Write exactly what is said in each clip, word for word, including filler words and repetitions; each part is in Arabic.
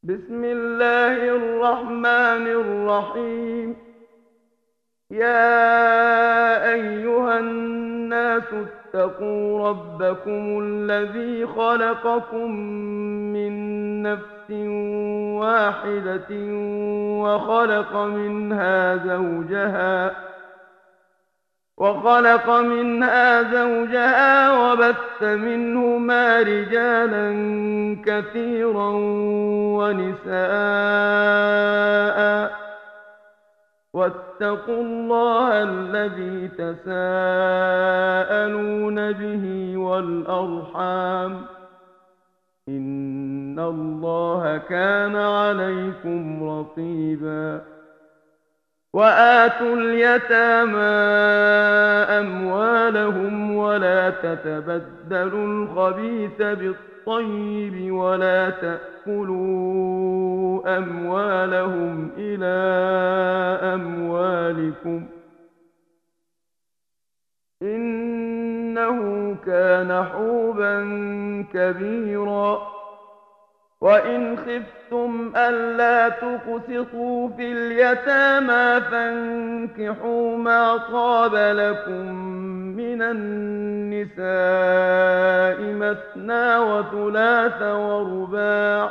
بسم الله الرحمن الرحيم. يا أيها الناس اتقوا ربكم الذي خلقكم من نفس واحدة وخلق منها زوجها وخلق منها زوجها وبث منهما رجالا كثيرا ونساء، واتقوا الله الذي تساءلون به والأرحام، إن الله كان عليكم رقيبا. وآتوا اليتامى أموالهم ولا تتبدلوا الخبيث بالطيب ولا تأكلوا أموالهم إلى أموالكم، إنه كان حوبا كبيرا. وإن خفتم ألا تقسطوا في اليتامى فانكحوا ما طاب لكم من النساء مثنى وثلاث ورباع،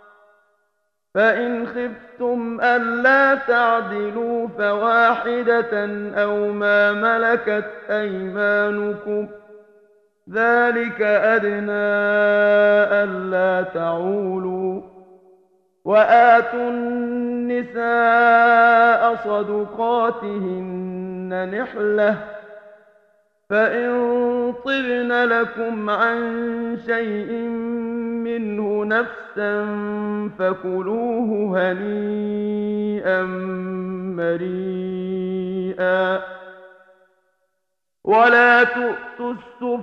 فإن خفتم ألا تعدلوا فواحدة أو ما ملكت أيمانكم، ذلك أدنى ألا تعولوا. وآتوا النساء صدقاتهن نحلة، فإن طبن لكم عن شيء منه نفسا فكلوه هنيئا مريئا. ولا تؤتوا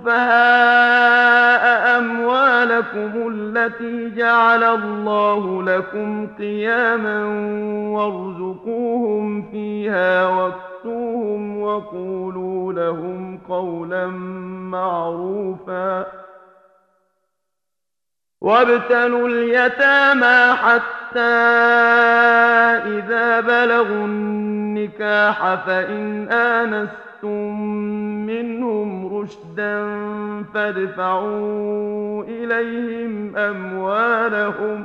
السفهاء أموالكم التي جعل الله لكم قياما وارزقوهم فيها واكسوهم وقولوا لهم قولا معروفا. وابتلوا اليتامى حتى إذا بلغوا النكاح فإن آنستم منهم رشدا فادفعوا إليهم أموالهم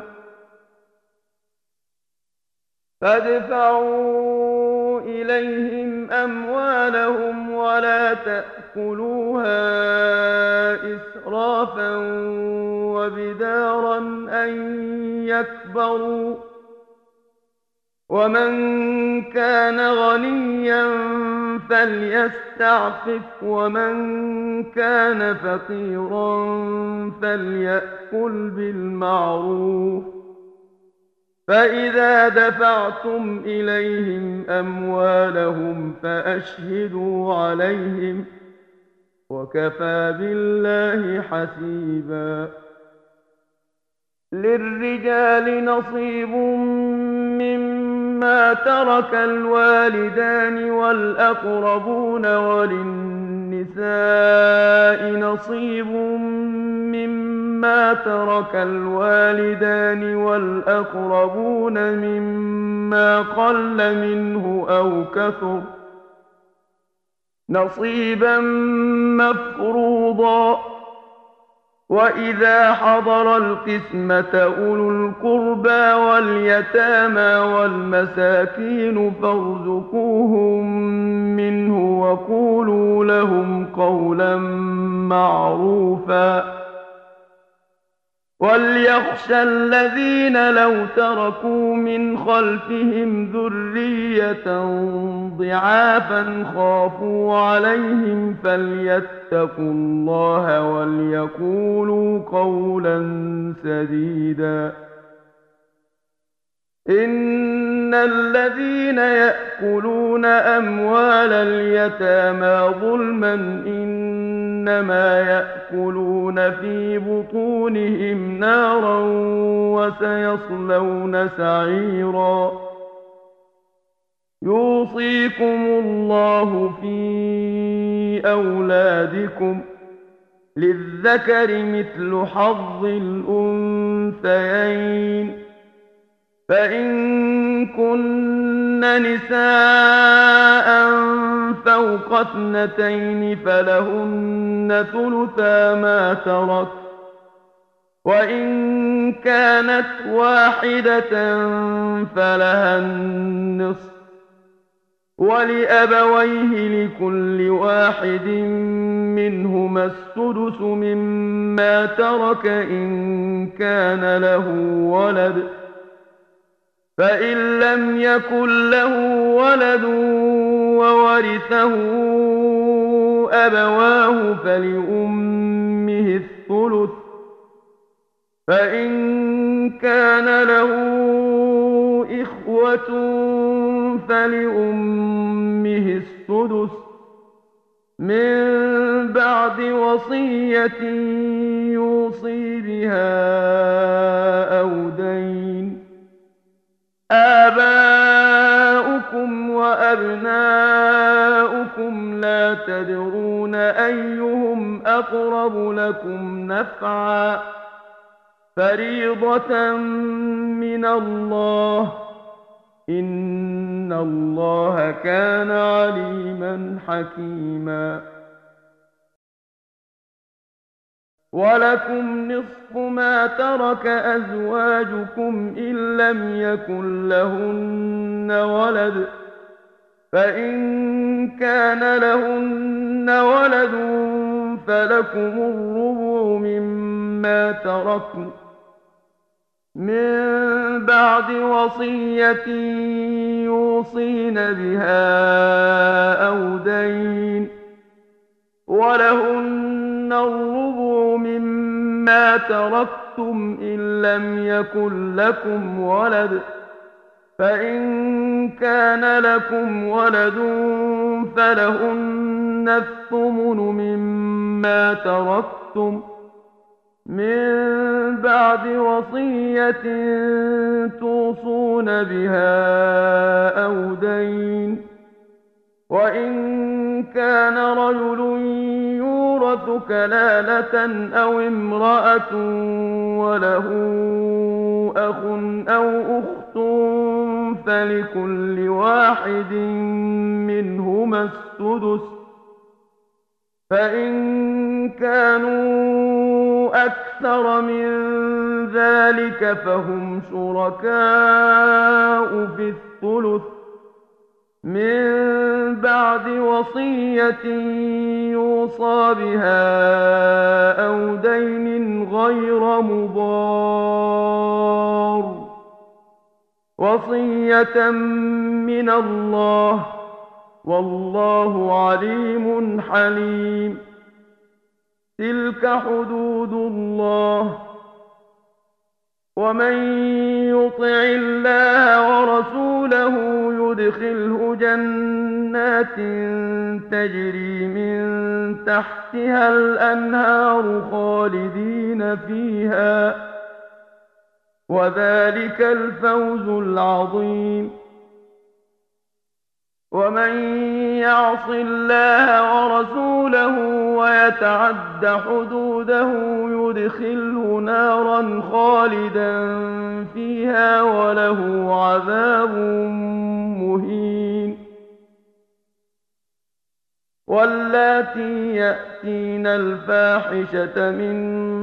فادفعوا إليهم أموالهم ولا تأكلوها إسرافا وبدارا أن يكبروا، ومن كان غنيا فليستعفف ومن كان فقيرا فليأكل بالمعروف. فإذا دفعتم إليهم أموالهم فأشهدوا عليهم، وكفى بالله حسيبا. للرجال نصيب مما ترك الوالدان والأقربون وللنساء نصيب مما ترك الوالدان والأقربون مما قل منه أو كثر، نصيبا مفروضا. وإذا حضر القسمة أولو القربى واليتامى والمساكين فارزقوهم منه وقولوا لهم قولا معروفا. وليخشى الذين لو تركوا من خلفهم ذرية ضعافا خافوا عليهم فليتقوا الله وليقولوا قولا سديدا. إن الذين يأكلون أموال اليتامى ظلما إنما يأكلون في بطونهم نارا وسيصلون سعيرا. يوصيكم الله في أولادكم للذكر مثل حظ الأنثيين، فإن كن نساء فوق اثنتين فلهن ثلثا ما ترك، وإن كانت واحدة فلها النصف، ولأبويه لكل واحد منهما السدس مما ترك إن كان له ولد، فإن لم يكن له ولد وورثه أبواه فلأمه الثلث، فإن كان له إخوة فلأمه السدس من بعد وصية يوصي بها أو دين. آباؤكم وأبناؤكم لا تدرون أيهم أقرب لكم نفعا، فريضة من الله، إن الله كان عليما حكيما. ولكم نصف ما ترك أزواجكم إن لم يكن لهن ولد، فإن كان لهن ولد فلكم الربع مما تركن من بعد وصية يوصين بها أو دين، ولهن الربع مما تركتم إن لم يكن لكم ولد، فإن كان لكم ولد فلهن الثمن مما تركتم من بعد وصية توصون بها أو دين. وإن كان رجل يورث كلالة أو امرأة وله أخ أو أخت فلكل واحد منهما السدس، فإن كانوا أكثر من ذلك فهم شركاء في الثلث من بعد وصية يوصى بها أو دين غير مضار، وصية من الله، والله عليم حليم. تلك حدود الله، ومن يطع الله ورسوله يدخله جنات تجري من تحتها الأنهار خالدين فيها، وذلك الفوز العظيم. ومن يعص الله ورسوله ويتعد حدوده يدخله نارا خالدا فيها وله عذاب مهين. واللاتي يأتين الفاحشة من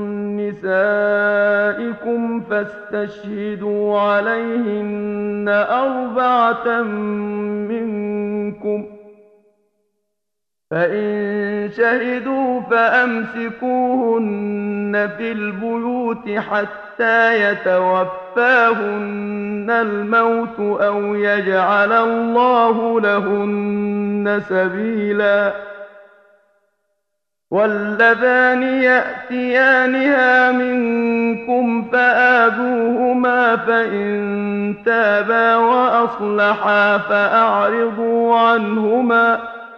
نسائكم فاستشهدوا عليهن أربعة منكم، فإن شهدوا فأمسكوهن في البيوت حتى يتوفاهن الموت أو يجعل الله لهن سبيلا. واللذان يأتيانها منكم فآذوهما، فإن تابا وأصلحا فأعرضوا عنهما،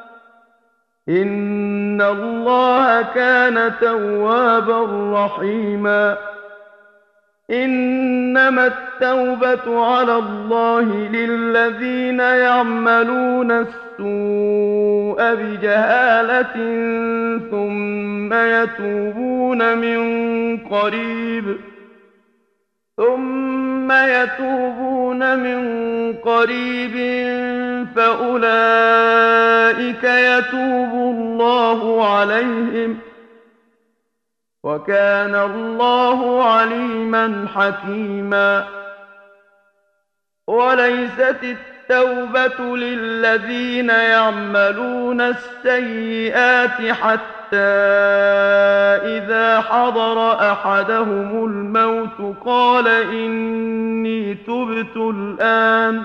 إن الله كان توابا رحيما. إنما التوبة على الله للذين يعملون السوء بجهالة ثم يتوبون من قريب ثم يتوبون من قريب فأولئك يتوب الله عليهم، وكان الله عليما حكيما. وليست التوبة للذين يعملون السيئات حتى إذا حضر أحدهم الموت قال إني تبت الآن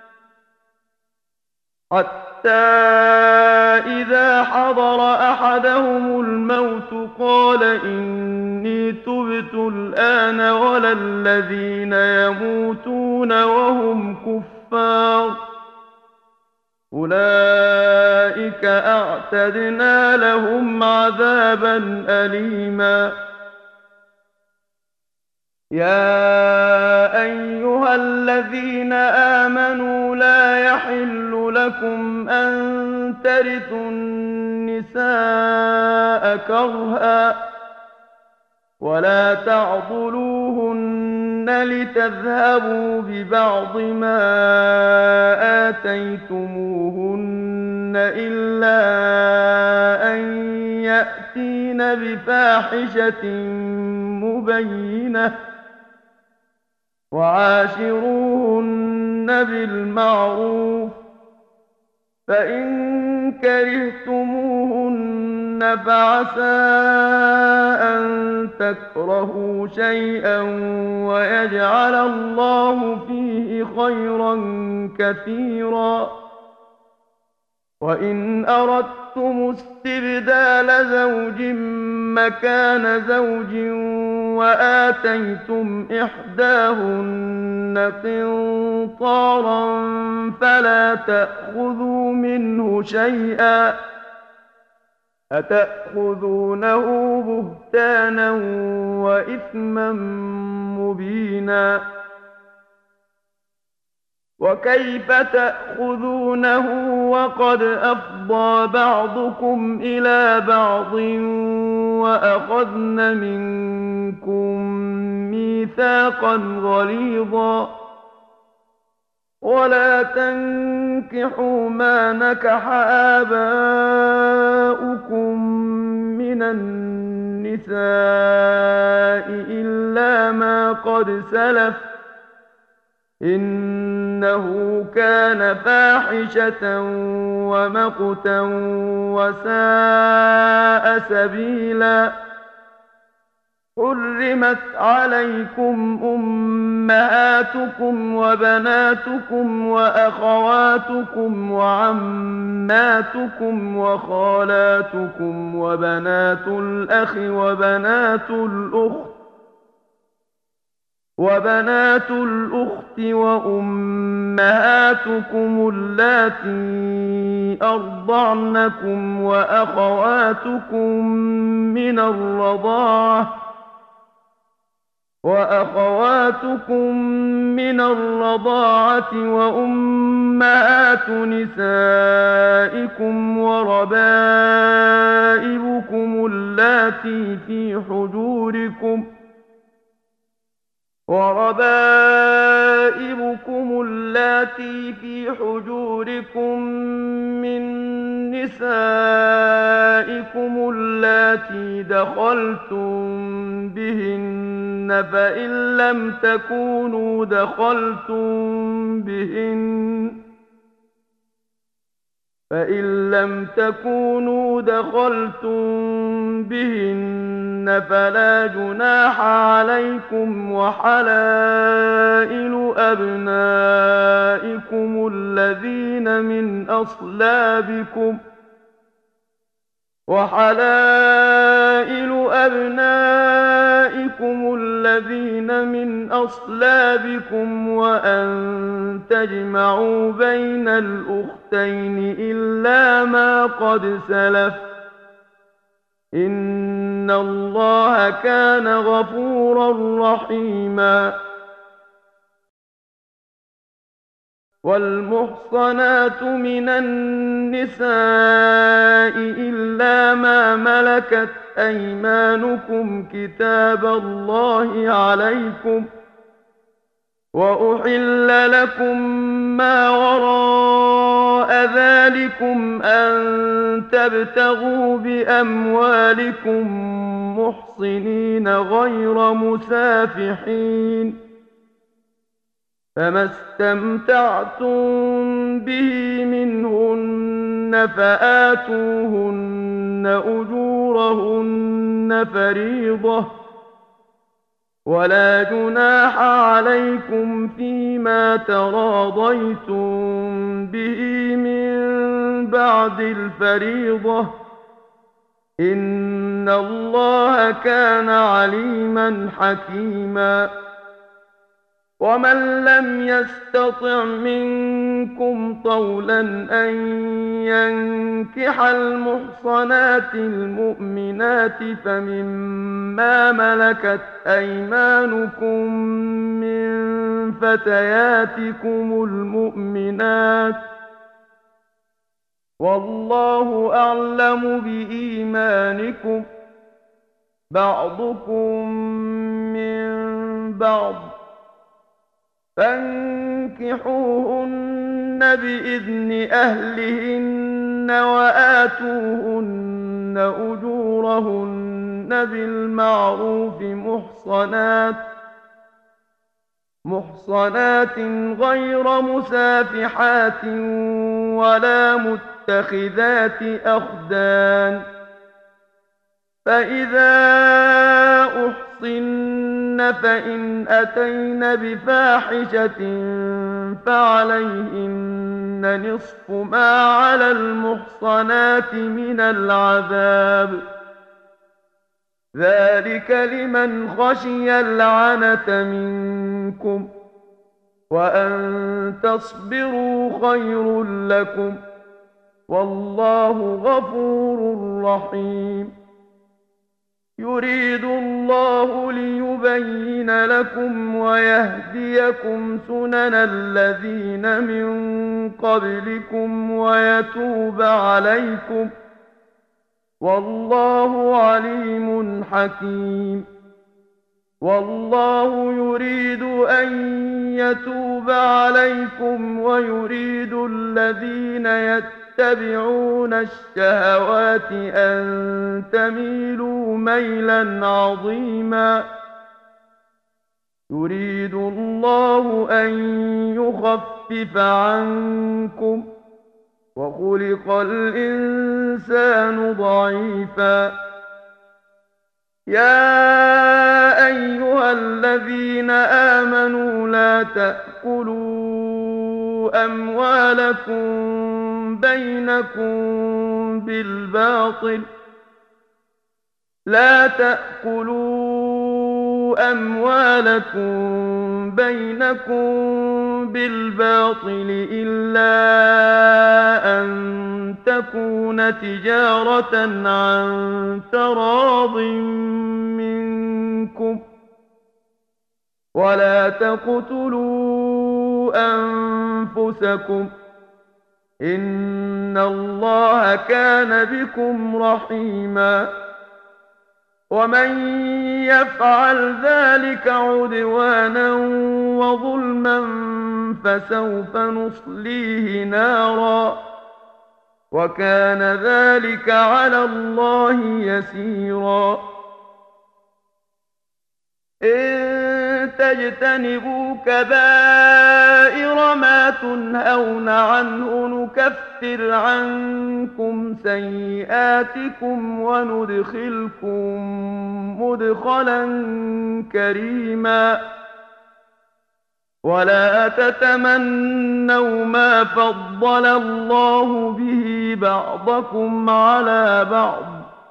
حتى إذا حضر أحدهم الموت قال إني تبت الآن ولا الذين يموتون وهم كفار أولئك أعتدنا لهم عذابا أليما. يا أيها الذين آمنوا لا يحل لكم أن ترثوا النساء كرها ولا تعضلوهن لتذهبوا ببعض ما آتيتموهن إلا أن يأتين بفاحشة مبينة وعاشروهن بالمعروف، فإن كرهتموهن فعسى أن تكرهوا شيئا ويجعل الله فيه خيرا كثيرا. وإن أردتم استبدال زوج مكان زوج وآتيتم إحداهن قنطارا فلا تأخذوا منه شيئا أتأخذونه بهتانا وإثما مبينا. وكيف تأخذونه وقد أفضى بعضكم إلى بعض وأخذن منكم ميثاقا غليظا. ولا تنكحوا ما نكح آباؤكم من النساء إلا ما قد سلف إنه كان فاحشة ومقتا وساء سبيلا. حرمت عليكم أمهاتكم وبناتكم وأخواتكم وعماتكم وخالاتكم وبنات الأخ وبنات الأخت وبنات الأخت وأمهاتكم اللاتي أرضعنكم وأخواتكم من الرضاعة وأخواتكم من الرضاعة وأمهات نسائكم وربائبكم اللاتي في حجوركم وربائبكم اللاتي في حجوركم من نسائكم اللاتي دخلتم بهن فإن لم تكونوا دخلتم بهن فإن لم تكونوا دخلتم بهن فلا جناح عليكم وحلائل أبنائكم الذين من أصلابكم وحلائل أبنائكم الذين من أصلابكم وأن تجمعوا بين الأختين إلا ما قد سلف إن الله كان غفورا رحيما. والمحصنات من النساء إلا ما ملكت أيمانكم كتاب الله عليكم وأحل لكم ما وراء ذلكم أن تبتغوا بأموالكم محصنين غير مسافحين، فما استمتعتم به منهن فآتوهن أجورهن فريضة، ولا جناح عليكم فيما تراضيتم به من بعد الفريضة، إن الله كان عليما حكيما. ومن لم يستطع منكم طولا أن ينكح المحصنات المؤمنات فمما ملكت أيمانكم من فتياتكم المؤمنات، والله أعلم بإيمانكم، بعضكم من بعض، فانكحوهن بإذن أهلهن وآتوهن أجورهن بالمعروف محصنات محصنات غير مسافحات ولا متخذات أخدان، فإذا أحصن فإن أتين بفاحشة فعليهن نصف ما على المحصنات من العذاب، ذلك لمن خشي العنة منكم، وأن تصبروا خير لكم، والله غفور رحيم. يريد الله ليبين لكم ويهديكم سنن الذين من قبلكم ويتوب عليكم، والله عليم حكيم. والله يريد أن يتوب عليكم ويريد الذين يتبعون الشهوات أن تميلوا ميلا عظيما. يريد الله أن يخفف عنكم، وخلق الإنسان ضعيفا. يا أيها الذين آمنوا لا تأكلوا أموالكم بينكم بالباطل لا تأكلوا أموالكم بينكم بالباطل إلا أن تكون تجارة عن تراض منكم، ولا تقتلوا أنفسكم، إن الله كان بكم رحيما. ومن يفعل ذلك عدوانا وظلما فسوف نصليه نارا، وكان ذلك على الله يسيرا. إن تجتنبوا كبائر ما تنهون عنه نكفر عنكم سيئاتكم وندخلكم مدخلا كريما. ولا تتمنوا ما فضل الله به بعضكم على بعض،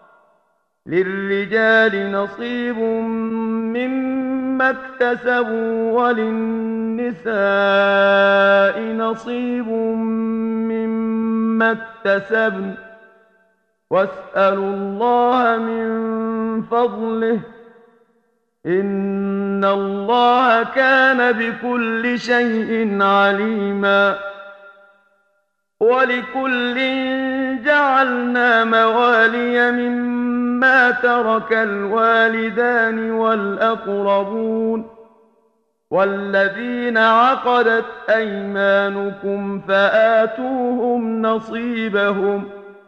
للرجال نصيب مما اكتسبوا وللنساء نصيب مما اكتسبن، واسألوا الله من فضله، إن الله كان بكل شيء عليما. ولكل جعلنا موالي مما ترك الوالدان والأقربون، والذين عقدت أيمانكم فآتوهم نصيبهم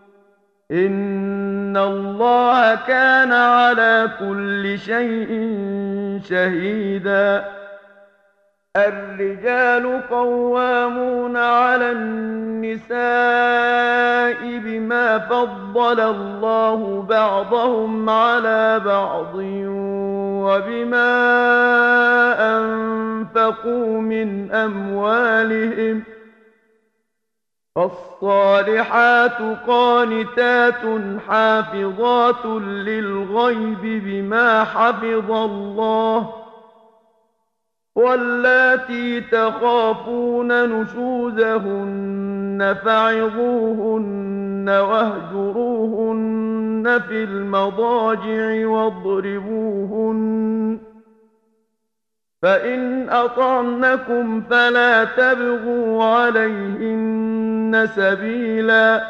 إن الله كان على كل شيء شهيدا. الرجال قوامون على النساء بما فضل الله بعضهم على بعض وبما أنفقوا من أموالهم فالصالحات قانتات حافظات للغيب بما حفظ الله واللاتي تخافون نشوزهن فعظوهن واهجروهن في المضاجع واضربوهن فإن أطعنكم فلا تبغوا عليهن سبيلا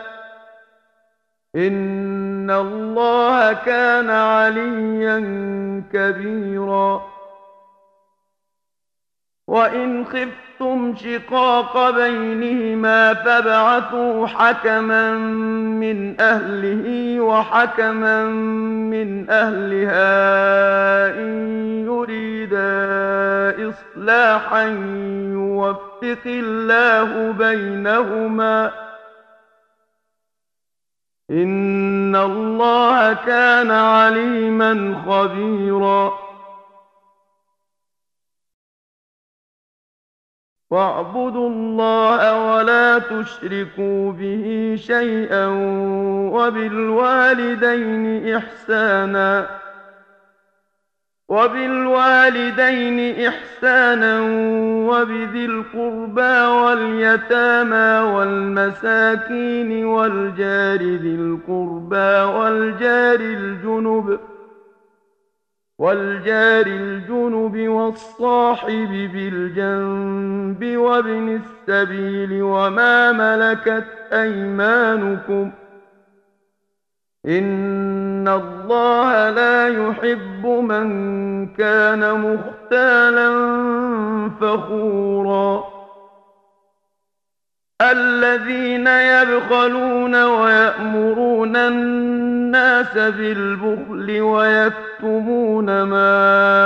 إن الله كان عليا كبيرا. وإن خفتم شقاق بينهما فابعثوا حكما من أهله وحكما من أهلها إن يريدا إصلاحا يوفق الله بينهما إن الله كان عليما خبيرا. واعبدوا الله ولا تشركوا به شيئا وبالوالدين إحسانا وبالوالدين إحسانا وبذي القربى واليتامى والمساكين والجار ذي القربى والجار الجنب والجار الجنب والصاحب بالجنب وابن السبيل وما ملكت أيمانكم إن الله لا يحب من كان مختالا فخورا. الذين يبخلون ويأمرون الناس بالبخل ويكتمون ما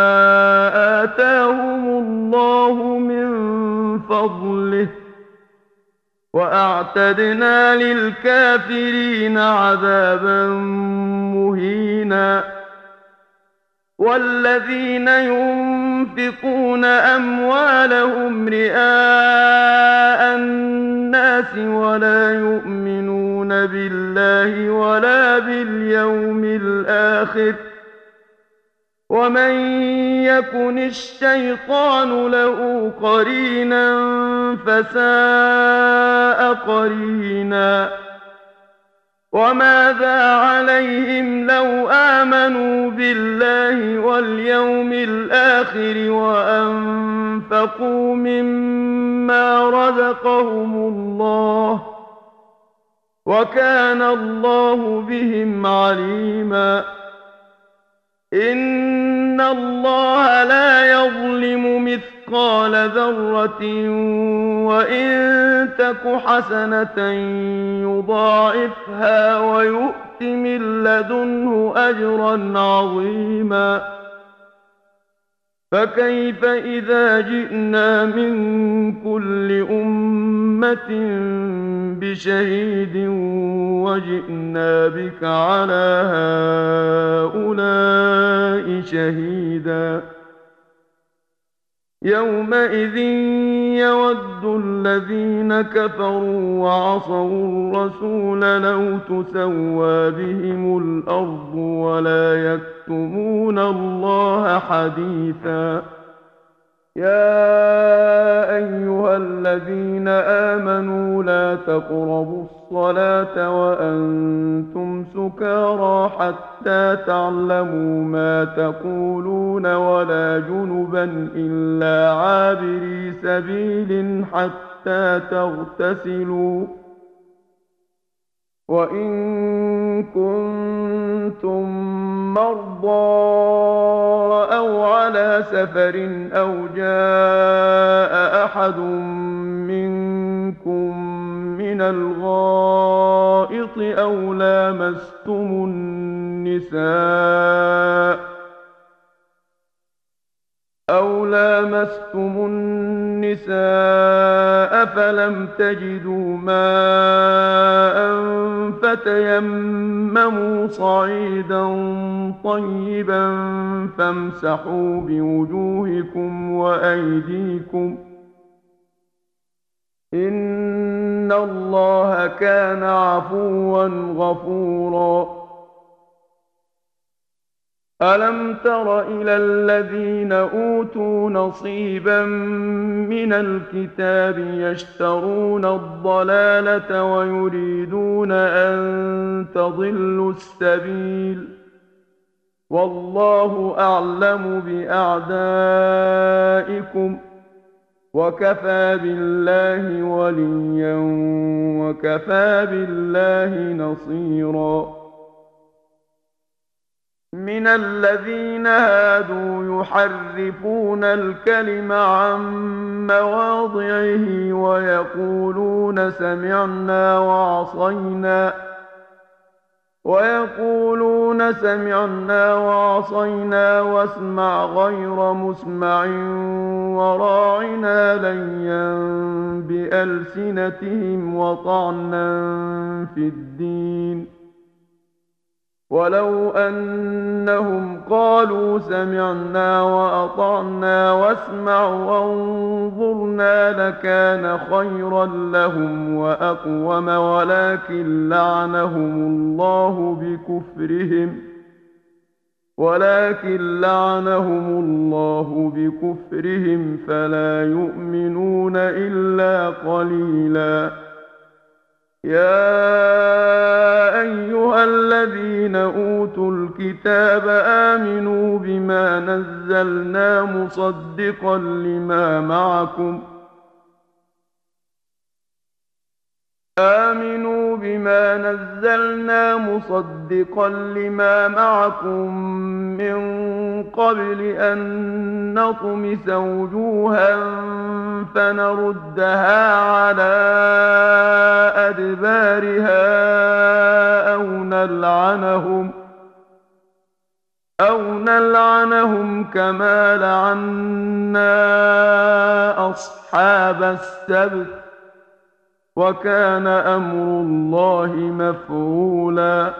آتاهم الله من فضله وأعتدنا للكافرين عذابا مهينا. والذين ينفقون أموالهم رئاء الناس ولا يؤمنون بالله ولا باليوم الآخر ومن يكن الشيطان له قرينا فساء قرينا. وماذا عليهم لو آمنوا بالله واليوم الآخر وأنفقوا مما رزقهم الله وكان الله بهم عليما. إن الله لا يظلم مثقال ذرة وإن تك حسنة يضاعفها ويؤت من لدنه أجرا عظيما. فكيف إذا جئنا من كل أمة بشهيد وجئنا بك على هؤلاء شهيدا. يومئذ يود الذين كفروا وعصوا الرسول لو تسوى بهم الأرض ولا يكتمون الله حديثا. يا أيها الذين آمنوا لا تقربوا الصلاة وأنتم سكارى حتى تعلموا ما تقولون ولا جنبا إلا عابري سبيل حتى تغتسلوا وإن كنتم مرضى أو على سفر أو جاء أحد منكم من الغائط أو لامستم النساء أو لامستم النساء فلم تجدوا ماء فتيمموا صعيدا طيبا فامسحوا بوجوهكم وأيديكم إن الله كان عفوا غفورا. ألم تر إلى الذين أوتوا نصيبا من الكتاب يشترون الضلالة ويريدون أن تضلوا السبيل والله أعلم بأعدائكم وكفى بالله وليا وكفى بالله نصيرا. من الذين هادوا يحرفون الكلم عن مواضعه ويقولون سمعنا وعصينا ويقولون سمعنا وعصينا واسمع غير مسمع وراعنا ليا بألسنتهم وطعنا في الدين ولو أنهم قالوا سمعنا وأطعنا واسمع وانظرنا لكان خيرا لهم وأقوم ولكن لعنهم الله بكفرهم ولكن لعنهم الله بكفرهم فلا يؤمنون إلا قليلا. يا أيها الذين أوتوا الكتاب آمنوا بما نزلنا مصدقا لما معكم آمنوا بما نزلنا مصدقا لما معكم من قبل أن نطمس وجوها فنردها على أدبارها أو نلعنهم أو نلعنهم كما لعنا أصحاب السبت وكان أمر الله مفعولا.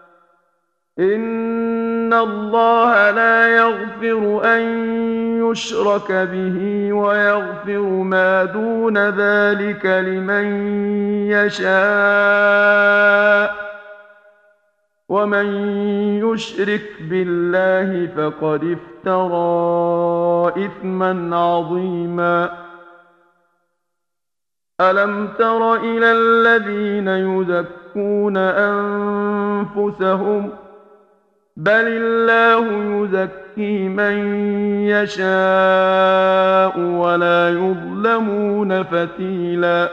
إن الله لا يغفر أن يشرك به ويغفر ما دون ذلك لمن يشاء ومن يشرك بالله فقد افترى إثما عظيما. ألم تر إلى الذين يزكون أنفسهم بل الله يزكي من يشاء ولا يظلمون فتيلا.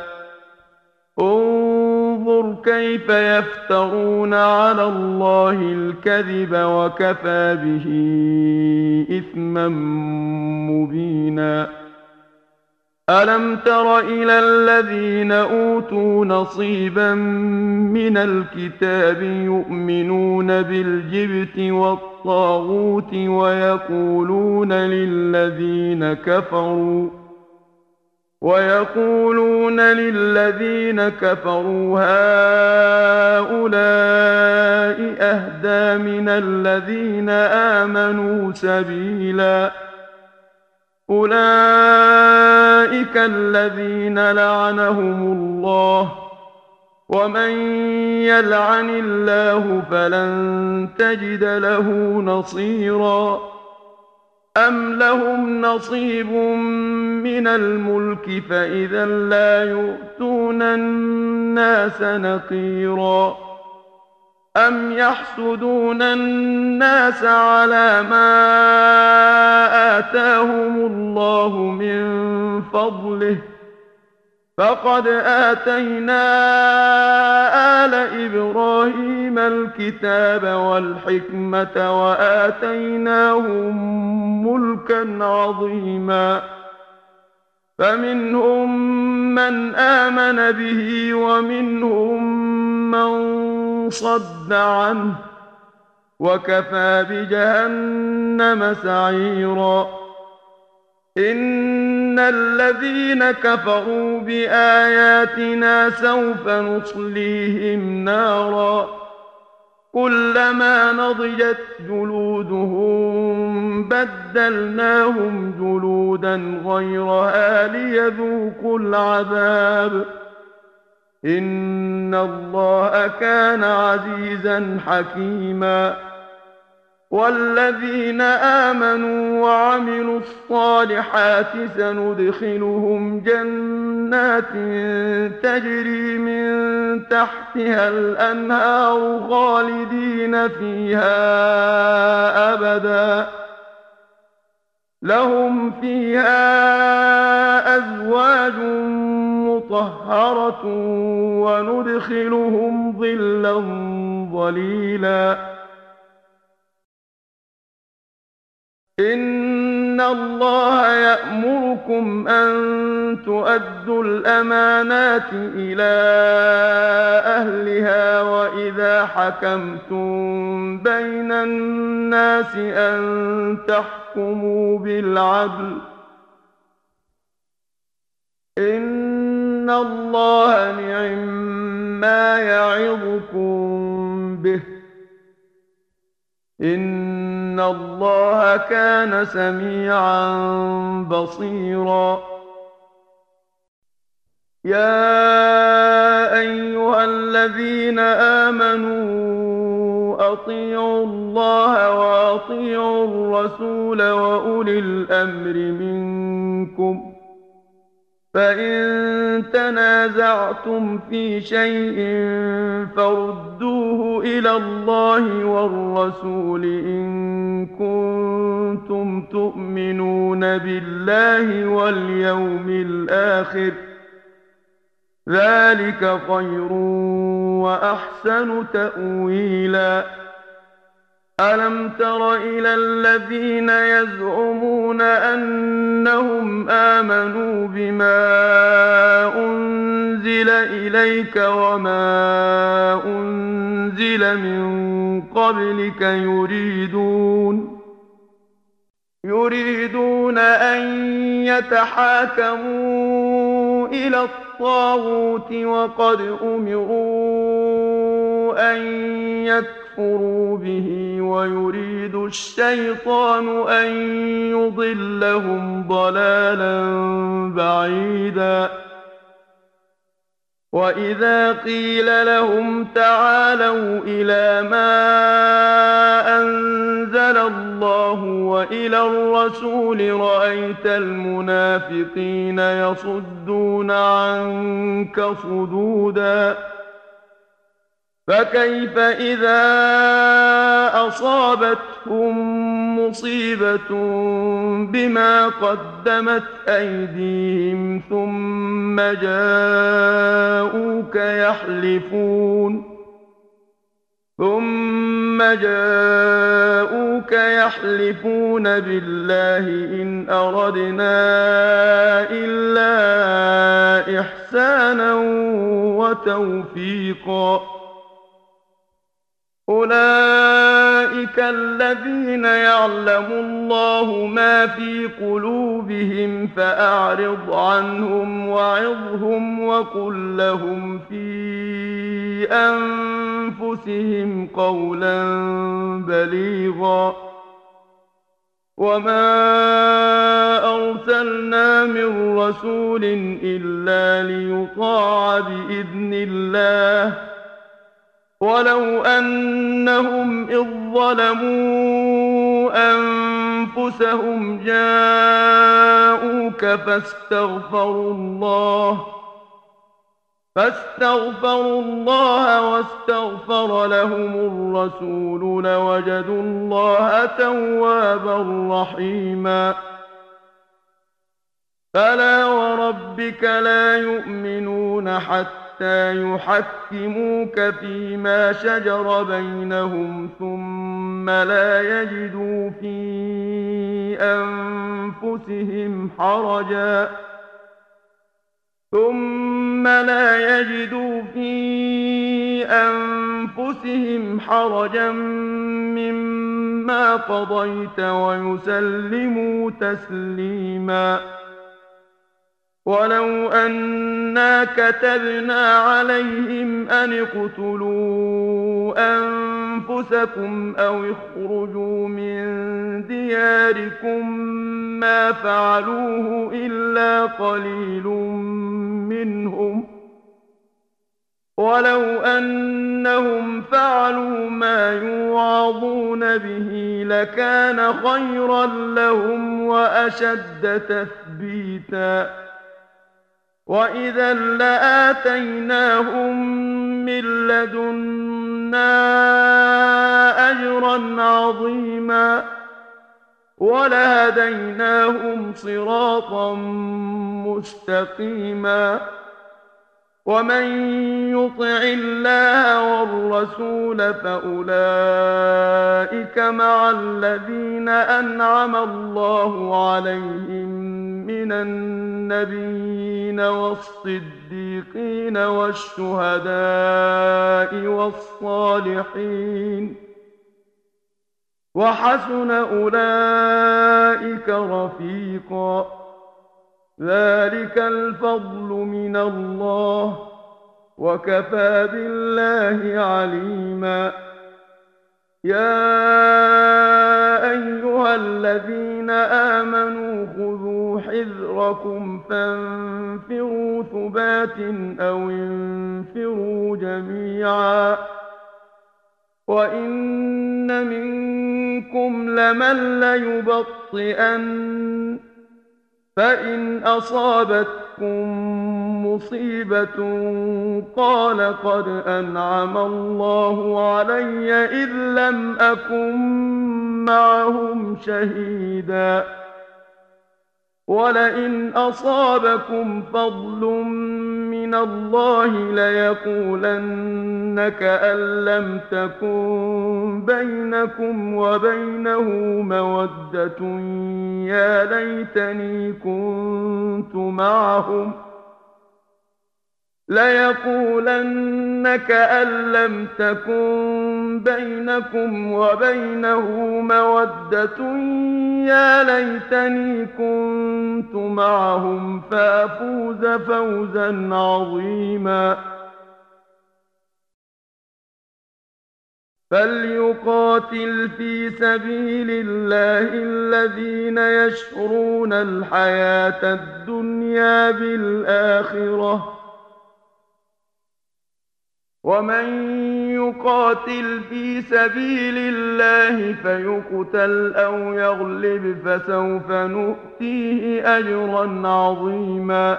انظر كيف يفترون على الله الكذب وكفى به إثما مبينا. ألم تر إلى الذين أوتوا نصيبا من الكتاب يؤمنون بالجبت والطاغوت ويقولون للذين كفروا ويقولون للذين كفروا هؤلاء أهدى من الذين آمنوا سبيلا. أولئك الذين لعنهم الله ومن يلعن الله فلن تجد له نصيرا. أم لهم نصيب من الملك فإذا لا يؤتون الناس نقيرا. أم يحسدون الناس على ما آتاهم الله من فضله فقد آتينا آل إبراهيم الكتاب والحكمة وآتيناهم ملكا عظيما فمنهم من آمن به ومنهم من صد عنه وكفى بجهنم سعيرا إن الذين كفروا بآياتنا سوف نصليهم نارا كلما نضجت جلودهم بدلناهم جلودا غيرها ليذوقوا العذاب إن الله كان عزيزا حكيما والذين آمنوا وعملوا الصالحات سندخلهم جنات تجري من تحتها الأنهار خالدين فيها أبدا لهم فيها أزواج مطهرة وندخلهم ظلا ظليلا إن الله يأمركم أن تؤدوا الأمانات إلى أهلها وإذا حكمتم بين الناس أن تحكموا بالعدل إن الله نعم ما يعظكم به إن الله كان سميعا بصيرا يا أيها الذين آمنوا أطيعوا الله وأطيعوا الرسول وأولي الأمر منكم فإن تنازعتم في شيء فردوه إلى الله والرسول إن كنتم تؤمنون بالله واليوم الآخر ذلك خير وأحسن تأويلا ألم تر إلى الذين يزعمون أنهم آمنوا بما أنزل إليك وما أنزل من قبلك يريدون يريدون أن يتحاكموا إلى الطاغوت وقد أمروا أن يكفروا به ويريد الشيطان أن يضلهم ضلالا بعيدا وإذا قيل لهم تعالوا إلى ما أنزل الله وإلى الرسول رأيت المنافقين يصدون عنك صدودا فكيف إذا أصابتهم مصيبة بما قدمت أيديهم ثم جاءوك يحلفون ثم جاءوك يحلفون بالله إن أردنا إلا إحسانا وتوفيقا أولئك الذين يعلم الله ما في قلوبهم فأعرض عنهم وعظهم وقل لهم في أنفسهم قولا بليغا وما أرسلنا من رسول إلا ليطاع بإذن الله ولو أنهم إذ ظلموا أنفسهم جاءوك فاستغفروا الله فاستغفروا الله واستغفر لهم الرسول لوجدوا الله توابا رحيما فلا وربك لا يؤمنون حتى يحكموك فيما شجر بينهم ثم لا يجدوا في أنفسهم حرجا ثم لا يجدوا في أنفسهم حرجا مما قضيت ويسلموا تسليما ولو أنا كتبنا عليهم أن اقتلوا أنفسكم أو اخرجوا من دياركم ما فعلوه إلا قليل منهم ولو أنهم فعلوا ما يوعظون به لكان خيرا لهم وأشد تثبيتا وإذا لآتيناهم من لدنا أجرا عظيما ولهديناهم صراطا مستقيما ومن يطع الله والرسول فأولئك مع الذين أنعم الله عليهم من النبيين والصديقين والشهداء والصالحين وحسن أولئك رفيقا ذلك الفضل من الله وكفى بالله عليما يا أيها الذين آمنوا خذوا حذركم فانفروا ثبات أو انفروا جميعا وإن منكم لمن ليبطئن فإن أصابتكم مصيبة قال قد أنعم الله علي إذ لم أكن معهم شهيدا ولئن أصابكم فضل من الله ليقولن كأن لم تكن بينكم وبينه مودة يا ليتني كنت معهم ليقولن كأن لم تكن بينكم وبينه مودة يا ليتني كنت معهم فأفوز فوزا عظيما فليقاتل في سبيل الله الذين يشرون الحياة الدنيا بالآخرة ومن يقاتل في سبيل الله فيقتل أو يغلب فسوف نؤتيه أجرا عظيما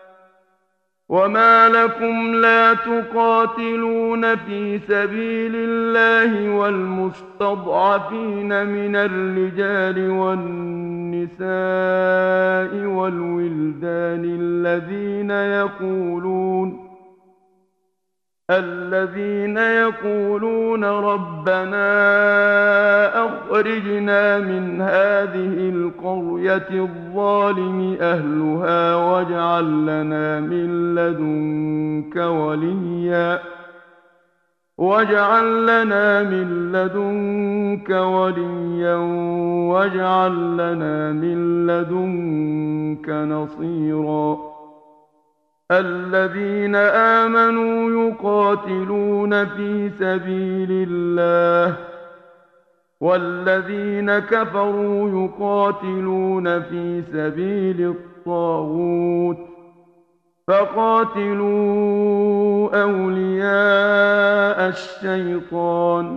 وما لكم لا تقاتلون في سبيل الله والمستضعفين من الرجال والنساء والولدان الذين يقولون الذين يقولون ربنا أخرجنا من هذه القرية الظالم أهلها واجعل لنا من لدنك وليا واجعل لنا من لدنك وليا واجعل لنا من لدنك نصيرا الذين آمنوا يقاتلون في سبيل الله والذين كفروا يقاتلون في سبيل الطاغوت فقاتلوا أولياء الشيطان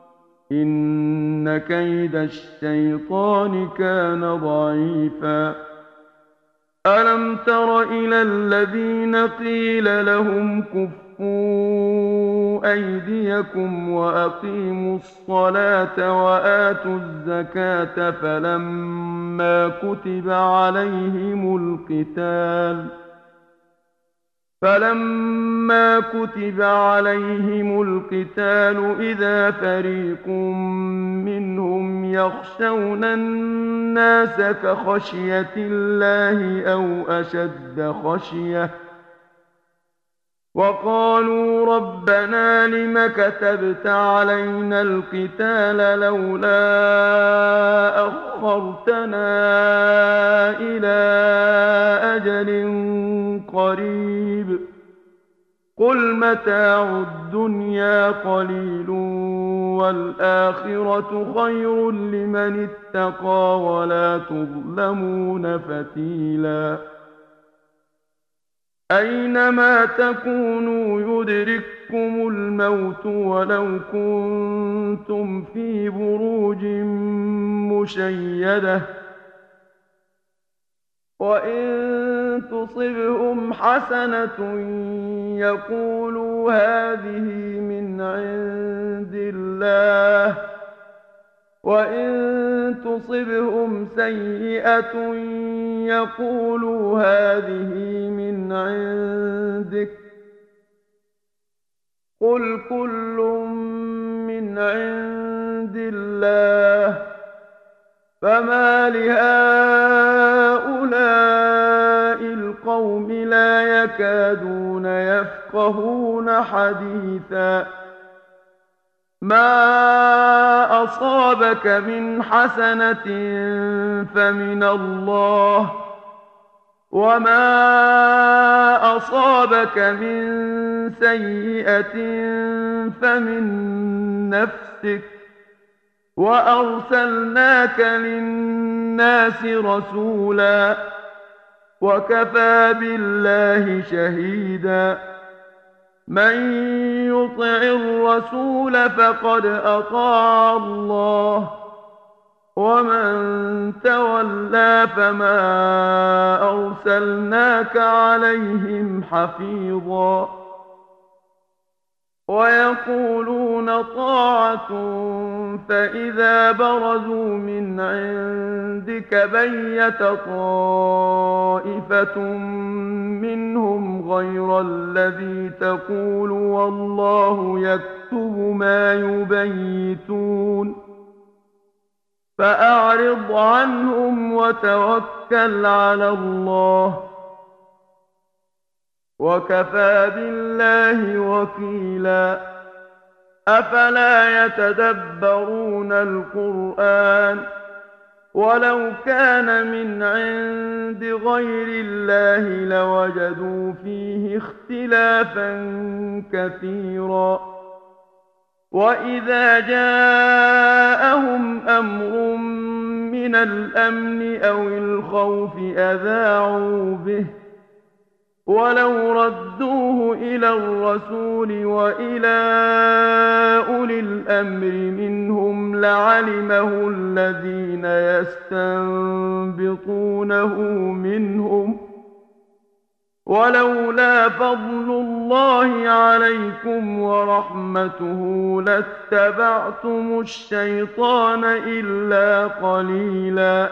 إن كيد الشيطان كان ضعيفا ألم تر إلى الذين قيل لهم كفوا أيديكم وأقيموا الصلاة وآتوا الزكاة فلما كتب عليهم القتال فلما كتب عليهم القتال إذا فريق منهم يخشون الناس كخشية الله أو أشد خشية وقالوا ربنا لم كتبت علينا القتال لولا أخرتنا إلى أجل قريب قل متاع الدنيا قليل والآخرة خير لمن اتقى ولا تظلمون فتيلا أينما تكونوا يدرككم الموت ولو كنتم في بروج مشيدة وإن تصبهم حسنة يقولوا هذه من عند الله وإن تصبهم سيئة يقولوا هذه من عندك قل كل من عند الله فما لهؤلاء القوم لا يكادون يفقهون حديثا ما أصابك من حسنة فمن الله وما أصابك من سيئة فمن نفسك وأرسلناك للناس رسولا وكفى بالله شهيدا من يطع الرسول فقد أطاع الله ومن تولى فما أرسلناك عليهم حفيظا ويقولون طاعة فإذا برزوا من عندك بيت طائفة منهم غير الذي تقول والله يكتب ما يبيتون فأعرض عنهم وتوكل على الله وكفى بالله وكيلا أفلا يتدبرون القرآن ولو كان من عند غير الله لوجدوا فيه اختلافا كثيرا وإذا جاءهم أمر من الأمن أو الخوف أذاعوا به ولو ردوه إلى الرسول وإلى أولي الأمر منهم لعلمه الذين يستنبطونه منهم ولولا فضل الله عليكم ورحمته لاتبعتم الشيطان إلا قليلا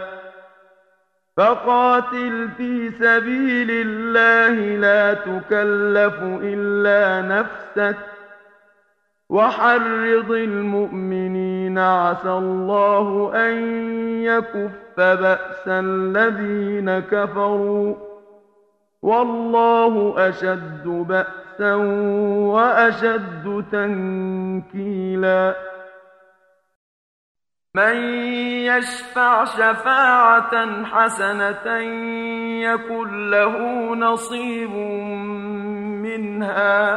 فقاتل في سبيل الله لا تكلف إلا نفسك وحرض المؤمنين عسى الله أن يكف بأس الذين كفروا والله أشد بأسا وأشد تنكيلا من يشفع شفاعة حسنة يكن له نصيب منها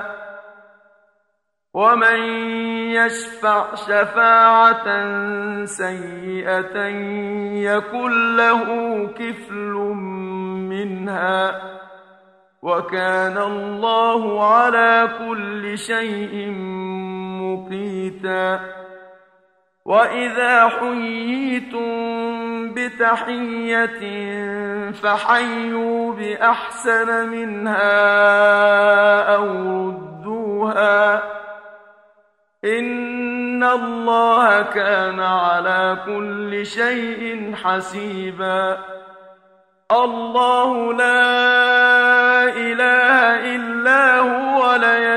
ومن يشفع شفاعة سيئة يكن له كفل منها وكان الله على كل شيء مقيتا وإذا حييتم بتحية فحيوا بأحسن منها أو ردوها إن الله كان على كل شيء حسيبا. الله لا إله إلا هو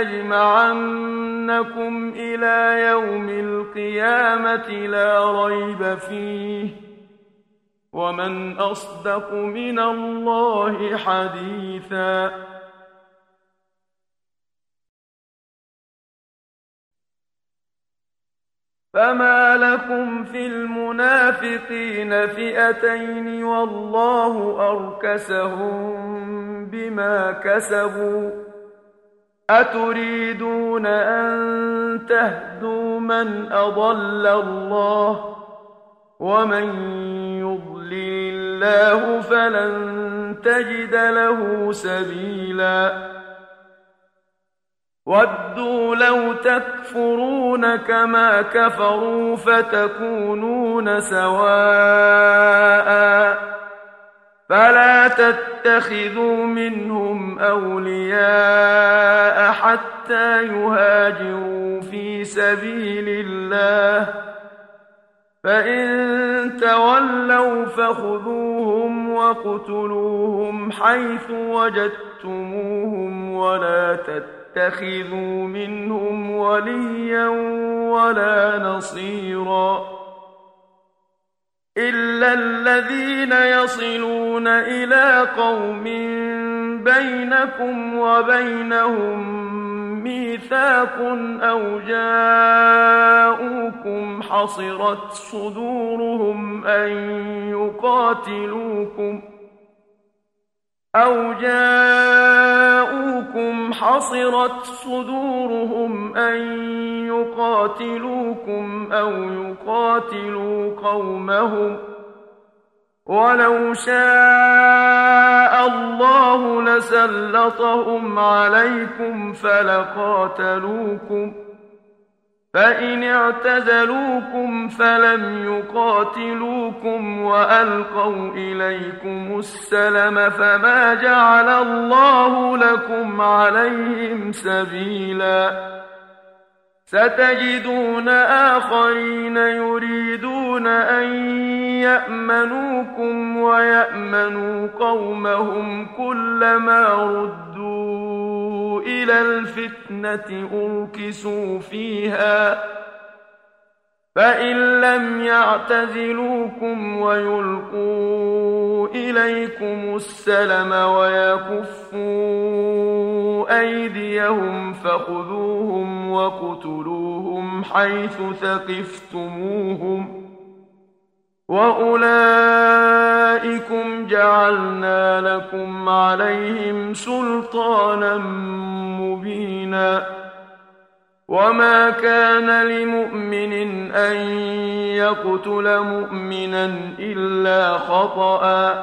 ليجمعنكم إلى يوم القيامة لا ريب فيه ومن أصدق من الله حديثا. فما لكم في المنافقين فئتين والله أركسهم بما كسبوا أتريدون أن تهدوا من أضل الله ومن يضلل الله فلن تجد له سبيلا. ودوا لو تكفرون كما كفروا فتكونون سواء فلا تتخذوا منهم أولياء حتى يهاجروا في سبيل الله فإن تولوا فخذوهم وقتلوهم حيث وجدتموهم ولا تتخذوا اتخذوا منهم وليا ولا نصيرا إلا الذين يصلون إلى قوم بينكم وبينهم ميثاق أو جاءوكم حصرت صدورهم أن يقاتلوكم أو جاءوكم حصرت صدورهم أن يقاتلوكم أو يقاتلوا قومهم ولو شاء الله لسلطهم عليكم فلقاتلوكم فإن اعتزلوكم فلم يقاتلوكم وألقوا إليكم السلم فما جعل الله لكم عليهم سبيلا. ستجدون آخرين يريدون أن يأمنوكم ويأمنوا قومهم كلما ردوا إلى الفتنة أركسوا فيها فإن لم يعتزلوكم ويلقوا إليكم السلم ويكفوا أيديهم فخذوهم وقتلوهم حيث ثقفتموهم وأولئكم جعلنا لكم عليهم سلطانا مبينا. وما كان لمؤمن أن يقتل مؤمنا إلا خطأ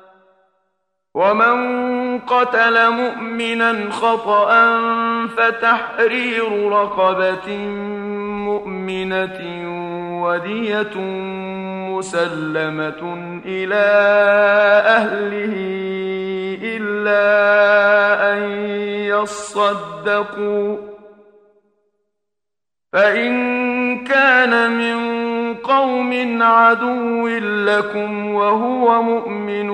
ومن قتل مؤمنا خطأ فتحرير رقبة مؤمنة ودية مسلمة إلى أهله إلا أن يصدقوا فإن كان من قوم عدو لكم وهو مؤمن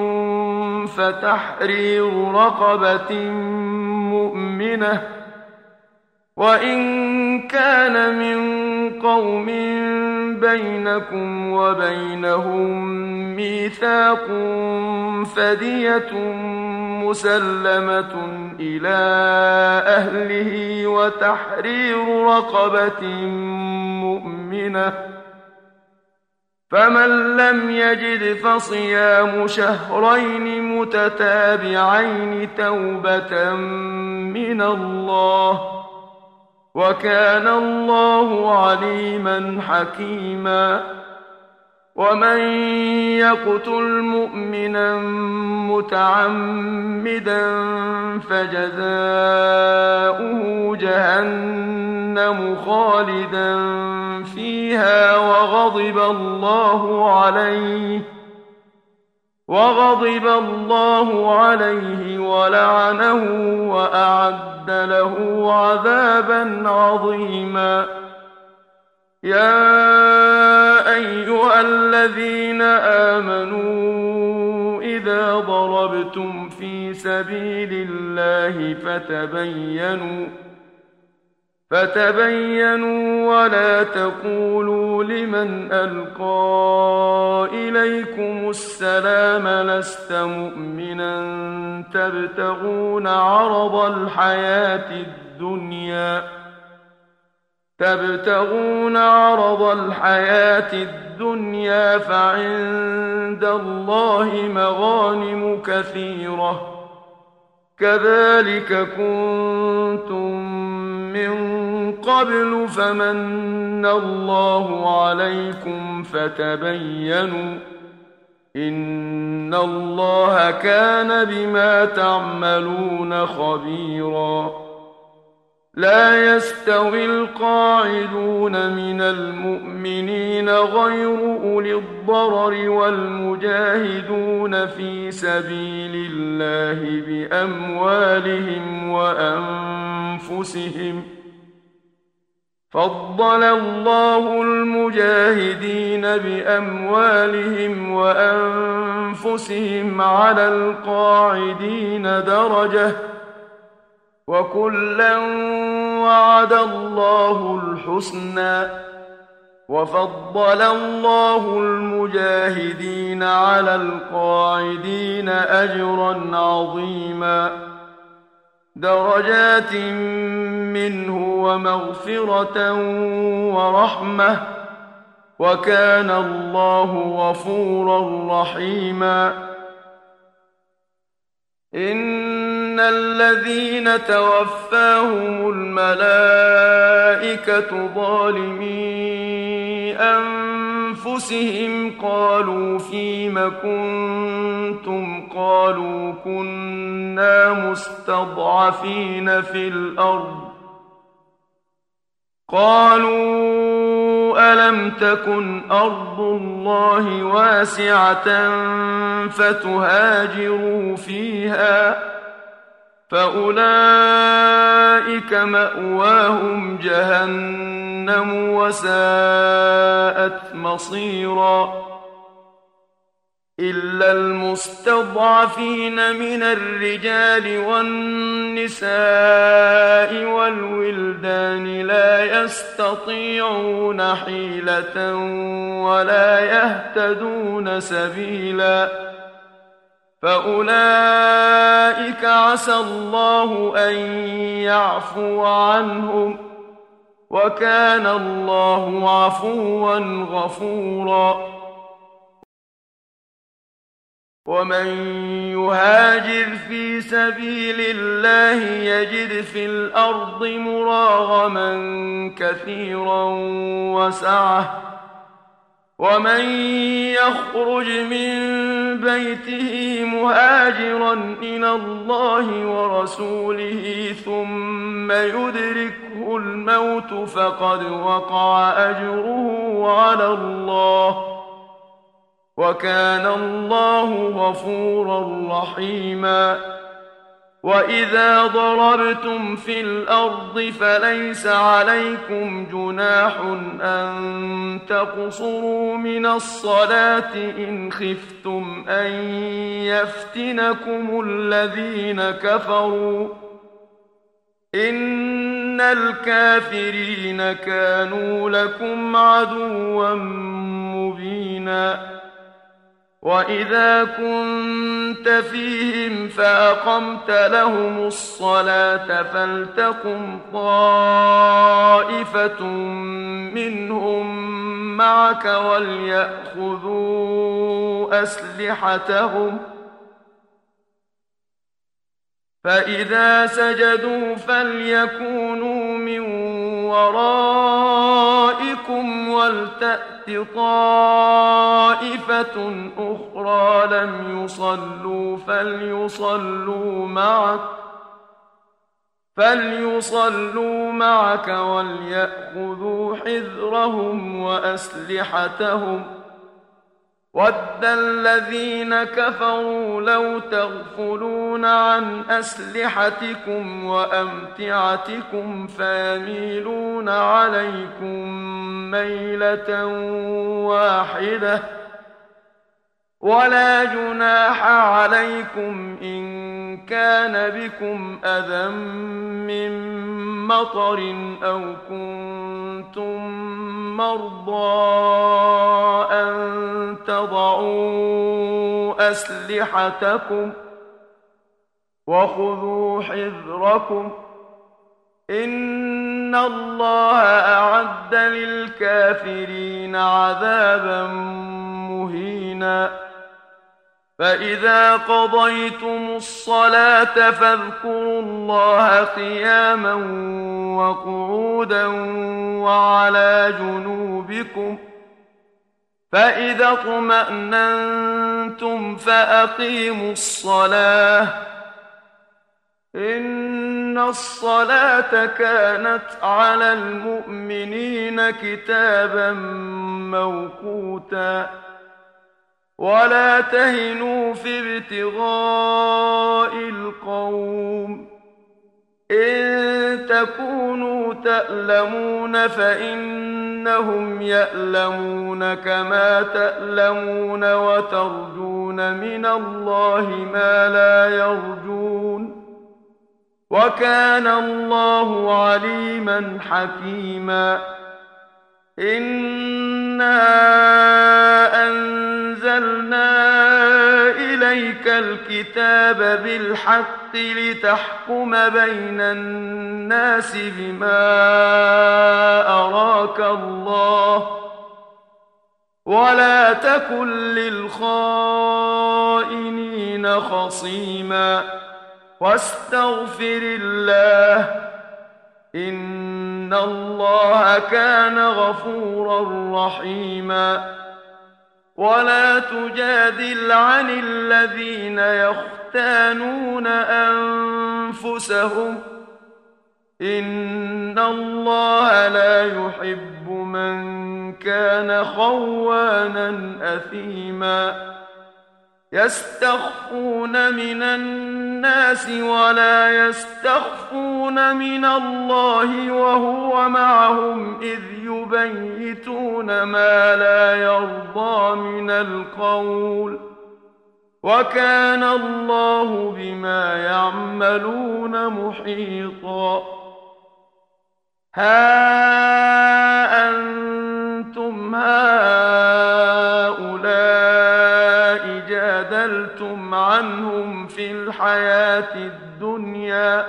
فتحرير رقبة مؤمنة وإن كان من قوم بينكم وبينهم ميثاق فدية مسلمة إلى أهله وتحرير رقبة مؤمنة فمن لم يجد فصيام شهرين متتابعين توبة من الله وكان الله عليما حكيما. ومن يقتل مؤمنا متعمدا فجزاؤه جهنم خالدا فيها وغضب الله عليه وغضب الله عليه ولعنه وأعد له عذابا عظيما. يا أيها الذين آمنوا إذا ضربتم في سبيل الله فتبينوا فتبينوا ولا تقولوا لمن ألقى إليكم السلام لست مؤمنا تبتغون عرض الحياة الدنيا تبتغون عرض الحياة الدنيا فعند الله مغانم كثيرة كذلك كنتم من قبل فمن الله عليكم فتبينوا إن الله كان بما تعملون خبيرا. لا يستوي القاعدون من المؤمنين غير أولي الضرر والمجاهدون في سبيل الله بأموالهم وأنفسهم فضل الله المجاهدين بأموالهم وأنفسهم على القاعدين درجة وكلا وعد الله الحسنى وفضل الله المجاهدين على القاعدين أجرا عظيما درجات منه ومغفرة ورحمة وكان الله غفورا رحيما. إن الذين توفاهم الملائكة ظالمي أنفسهم قالوا فيم كنتم قالوا كنا مستضعفين في الأرض قالوا ألم تكن أرض الله واسعة فتهاجروا فيها فأولئك مأواهم جهنم وساءت مصيرا. إلا المستضعفين من الرجال والنساء والولدان لا يستطيعون حيلة ولا يهتدون سبيلا فأولئك عسى الله أن يعفو عنهم وكان الله عفوا غفورا. ومن يهاجر في سبيل الله يجد في الأرض مراغما كثيرا وسعة ومن يخرج من بيته مهاجرا إلى الله ورسوله ثم يدركه الموت فقد وقع أجره على الله وكان الله غفورا رحيما. وإذا ضربتم في الأرض فليس عليكم جناح أن تقصروا من الصلاة إن خفتم أن يفتنكم الذين كفروا إن الكافرين كانوا لكم عدوا مبينا. وإذا كنت فيهم فأقمت لهم الصلاة فلتقم طائفة منهم معك وليأخذوا أسلحتهم فإذا سجدوا فليكونوا من ورائكم ولتأت طائفة أخرى لم يصلوا فليصلوا معك فليصلوا معك وليأخذوا حذرهم وأسلحتهم وَدَّ الَّذِينَ كَفَرُوا لَوْ تَغْفُلُونَ عَنْ أَسْلِحَتِكُمْ وَأَمْتِعَتِكُمْ فَيَمِيلُونَ عَلَيْكُمْ مَيْلَةً وَاحِدَةً وَلَا جُنَاحَ عَلَيْكُمْ إِن كَانَ بِكُمْ أَذًى مِّن مَّطَرٍ أَوْ كُنتُم مَّرْضَىٰ أَن تَضَعُوا أَسْلِحَتَكُمْ ۖ وَخُذُوا حِذْرَكُمْ ۗ إِنَّ اللَّهَ أَعَدَّ لِلْكَافِرِينَ عَذَابًا مُّهِينًا. فَإِذَا قَضَيْتُمُ الصَّلَاةَ فاذكروا اللَّهَ قِيَامًا وَقُعُودًا وَعَلَىٰ جُنُوبِكُمْ ۚ فَإِذَا اطْمَأْنَنتُمْ فَأَقِيمُوا الصَّلَاةَ ۚ إِنَّ الصَّلَاةَ كَانَتْ عَلَى الْمُؤْمِنِينَ كِتَابًا مَّوْقُوتًا. وَلَا تَهِنُوا فِي ابْتِغَاءِ الْقَوْمِ ۖ إِن تَكُونُوا تَأْلَمُونَ فَإِنَّهُمْ يَأْلَمُونَ كَمَا تَأْلَمُونَ وَتَرْجُونَ مِنَ اللَّهِ مَا لَا يَرْجُونَ ۗ وَكَانَ اللَّهُ عَلِيمًا حَكِيمًا. إِنَّا أَنزَلْنَا إِلَيْكَ الْكِتَابَ بِالْحَقِّ لِتَحْكُمَ بَيْنَ النَّاسِ بِمَا أَرَاكَ اللَّهُ ۚ وَلَا تَكُن لِّلْخَائِنِينَ خَصِيمًا. وَاسْتَغْفِرِ اللَّهَ ۖ إِنَّ اللَّهَ كَانَ غَفُورًا رَّحِيمًا. وَلَا تُجَادِلْ عَنِ الَّذِينَ يَخْتَانُونَ أَنفُسَهُمْ ۚ إِنَّ اللَّهَ لَا يُحِبُّ مَن كَانَ خَوَّانًا أَثِيمًا. يَسْتَخْفُونَ مِنَ النَّاسِ وَلَا يَسْتَخْفُونَ مِنَ اللَّهِ وَهُوَ مَعَهُمْ إِذْ يُبَيِّتُونَ مَا لَا يَرْضَىٰ مِنَ الْقَوْلِ ۚ وَكَانَ اللَّهُ بِمَا يَعْمَلُونَ مُحِيطًا. هَا أَنتُمْ هَٰؤُلَاءِ جَادَلْتُمْ عَنْهُمْ فِي الْحَيَاةِ الدُّنْيَا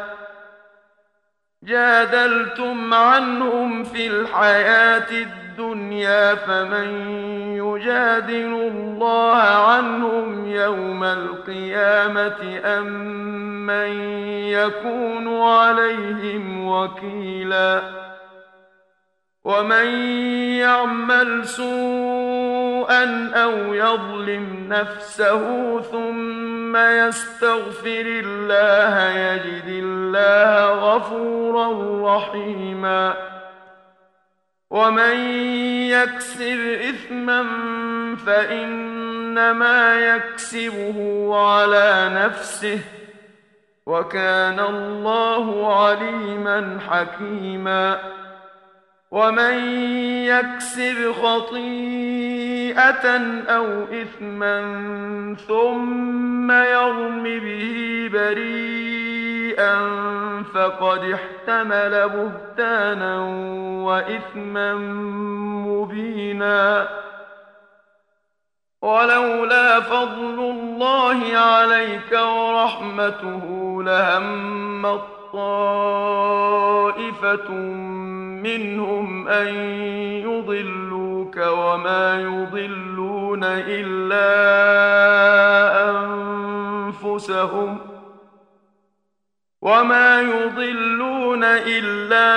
جَادَلْتُمْ عَنْهُمْ فِي الْحَيَاةِ الدُّنْيَا فَمَن يُجَادِلُ اللَّهَ عَنْهُمْ يَوْمَ الْقِيَامَةِ أَم مَّن يَكُونُ عَلَيْهِمْ وَكِيلًا. وَمَن يَعْمَلْ سُوءًا أَوْ يَظْلِمْ نَفْسَهُ ثُمَّ يَسْتَغْفِرِ اللَّهَ يَجِدِ اللَّهَ غَفُورًا رَّحِيمًا. وَمَن يَكْسِبْ إِثْمًا فَإِنَّمَا يَكْسِبُهُ عَلَىٰ نَفْسِهِ ۚ وَكَانَ اللَّهُ عَلِيمًا حَكِيمًا. وَمَن يَكْسِبْ خَطِيئَةً أَوْ إِثْمًا ثُمَّ يَرْمِ بِهِ بَرِيئًا فَقَدِ احْتَمَلَ بُهْتَانًا وَإِثْمًا مُّبِينًا. وَلَوْلَا فَضْلُ اللَّهِ عَلَيْكَ وَرَحْمَتُهُ لَهَمَّت طَّائِفَةٌ مِّنْهُمْ أَن يُضِلُّوكَ وَمَا يُضِلُّونَ إِلَّا أَنفُسَهُمْ وَمَا يُضِلُّونَ إِلَّا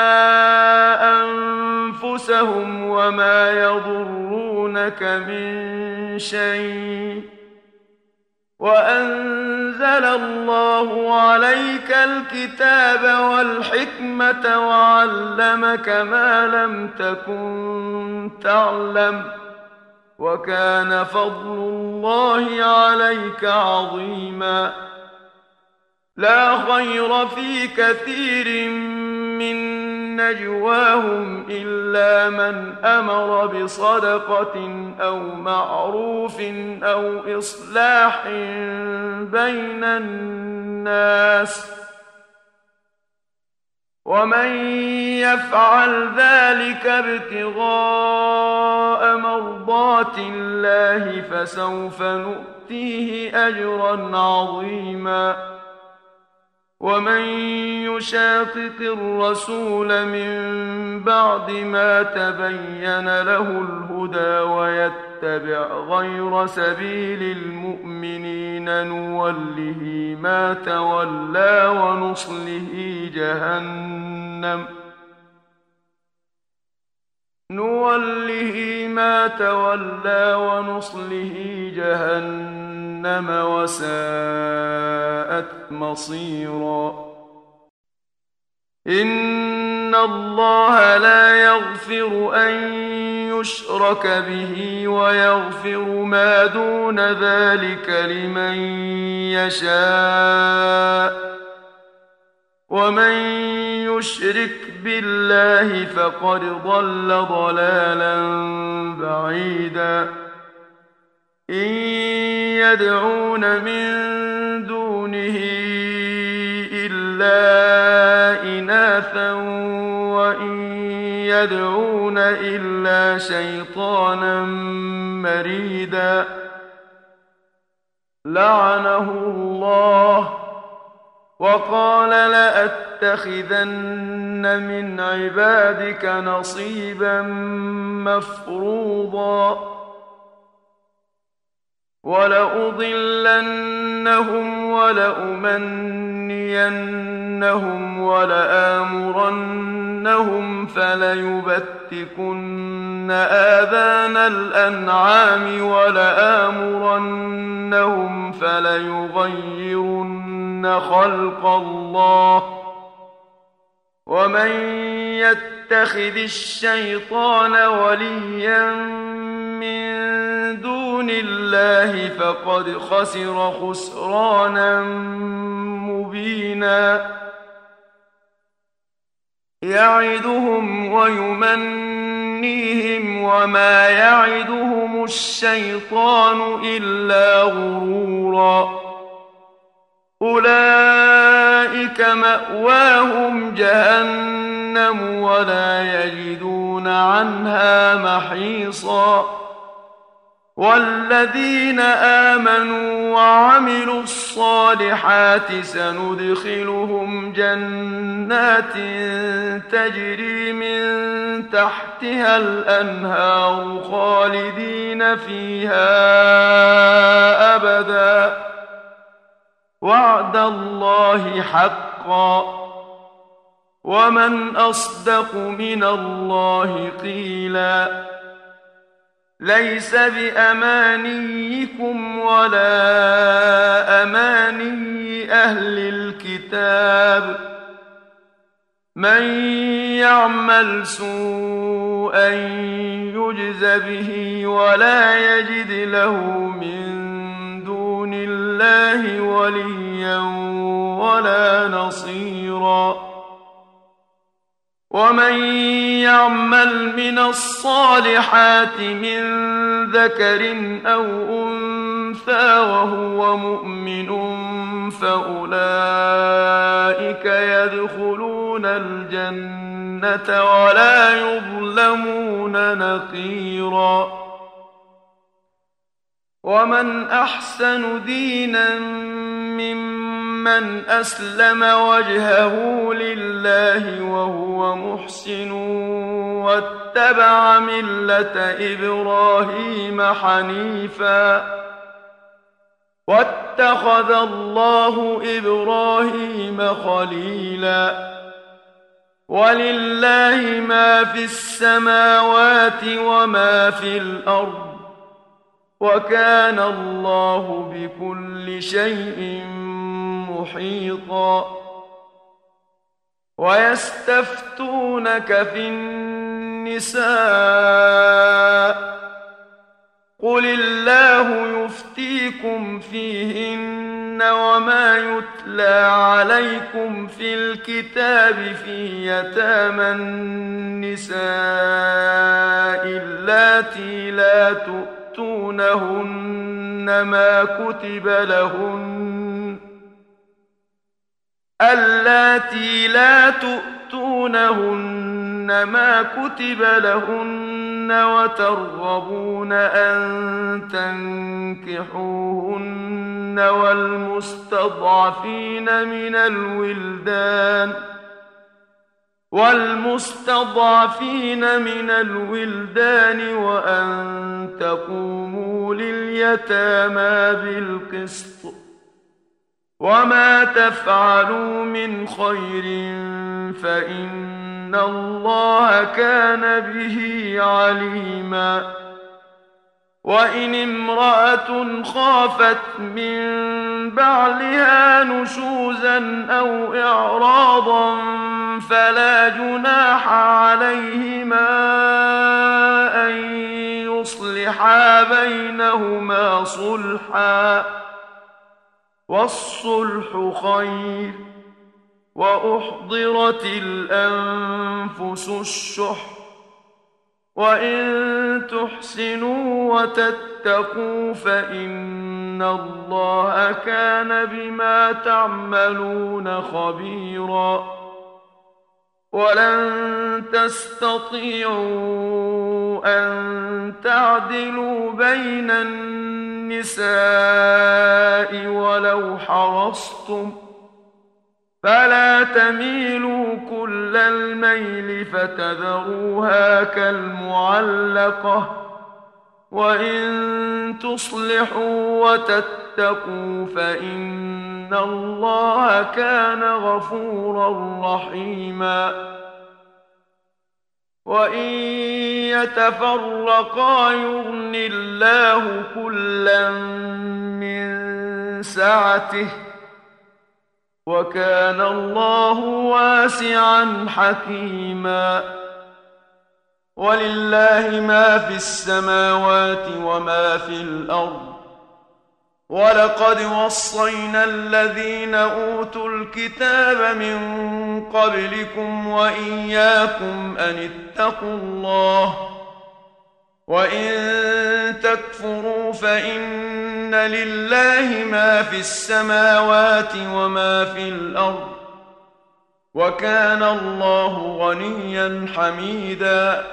أَنفُسَهُمْ وَمَا يَضُرُّونَكَ مِن شَيْءٍ ۚ وَأَنزَلَ اللَّهُ عَلَيْكَ الْكِتَابَ وَالْحِكْمَةَ وَعَلَّمَكَ مَا لَمْ تَكُن تَعْلَمُ ۚ وكان فضل الله عليك عظيما. لا خير في كثير من نجواهم إلا من أمر بصدقة أو معروف أو إصلاح بين الناس، ومن يفعل ذلك ابتغاء مرضات الله فسوف نؤتيه أجرا عظيما. ومن يشاقق الرسول من بعد ما تبين له الهدى ويتبع غير سبيل المؤمنين نوله ما تولى ونصله جهنم نوله ما تولى ونصله جهنم وساءت مصيرا. إن الله لا يغفر أن يشرك به ويغفر ما دون ذلك لمن يشاء، ومن يشرك بالله فقد ضل ضلالا بعيدا. إن يدعون من دونه إلا إناثا وإن يدعون إلا شيطانا مريدا. لعنه الله وقال لأتخذن من عبادك نصيبا مفروضا ولأضلنهم ولأمنينهم ولآمرنهم فليبتكن آذان الأنعام ولآمرنهم فليغيرن خلق الله. ومن يتخذ الشيطان وليا من دون الله فقد خسر خسرانا مبينا. يعدهم ويمنيهم وما يعدهم الشيطان إلا غرورا. أولئك مأواهم جهنم ولا يجدون عنها محيصا. والذين آمنوا وعملوا الصالحات سندخلهم جنات تجري من تحتها الأنهار خالدين فيها أبدا. وعد الله حقا ومن أصدق من الله قيلا. ليس بأمانيكم ولا أماني أهل الكتاب. من يعمل سوءا يجز به ولا يجد له من دون الله وليا ولا نصيرا. ومن يعمل من الصالحات من ذكر أو أنثى وهو مؤمن فأولئك يدخلون الجنة ولا يظلمون نقيرا. ومن أحسن دينا ممن أسلم وجهه لله وهو محسن واتبع ملة إبراهيم حنيفا واتخذ الله إبراهيم خليلا. ولله ما في السماوات وما في الأرض وكان الله بكل شيء محيطا. ويستفتونك في النساء قل الله يفتيكم فيهن وما يتلى عليكم في الكتاب في يتامى النساء اللاتي لا تؤتونهن ما كتب لهن اللاتي لا تؤتونهن ما كتب لهن وترغبون أن تنكحوهن والمستضعفين من الولدان والمستضعفين من الولدان وأن تقوموا لليتامى بالقسط وما تفعلوا من خير فإن الله كان به عليما وإن امرأة خافت من بعلها نشوزا أو إعراضا فلا جناح عليهما أن يصلحا بينهما صلحا والصلح خير وأحضرت الأنفس الشح وإن تحسنوا وتتقوا فإن الله كان بما تعملون خبيرا ولن تستطيعوا أن تعدلوا بين النساء ولو حرصتم فلا تميلوا كل الميل فتذروها كالمعلقة وإن تصلحوا وتتقوا فإن الله كان غفورا رحيما وإن يتفرقا يغن الله كلا من سعته وكان الله واسعا حكيما ولله ما في السماوات وما في الأرض ولقد وصينا الذين أوتوا الكتاب من قبلكم وإياكم أن اتقوا الله وإن تكفروا فإن لله ما في السماوات وما في الأرض وكان الله غنيا حميدا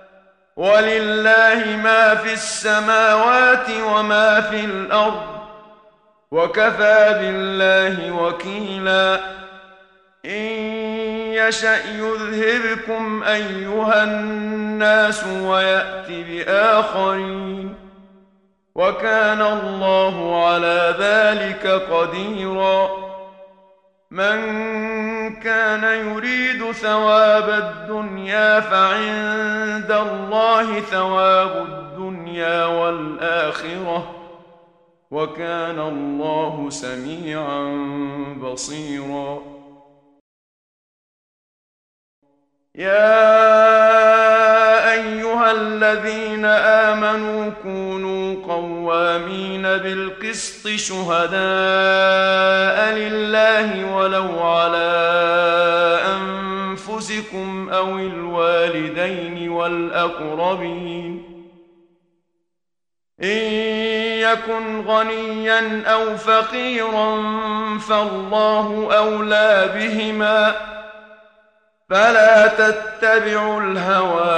ولله ما في السماوات وما في الأرض وكفى بالله وكيلا إن يشأ يذهبكم أيها الناس ويأت بآخرين وكان الله على ذلك قديرا من كان يريد ثواب الدنيا فعند الله ثواب الدنيا والآخرة وكان الله سميعا بصيرا يا أيها الذين آمنوا كونوا قوامين بالقسط شهداء لله ولو على أنفسكم أو الوالدين والأقربين إن يكن غنيا أو فقيرا فالله أولى بهما فلا تتبعوا الهوى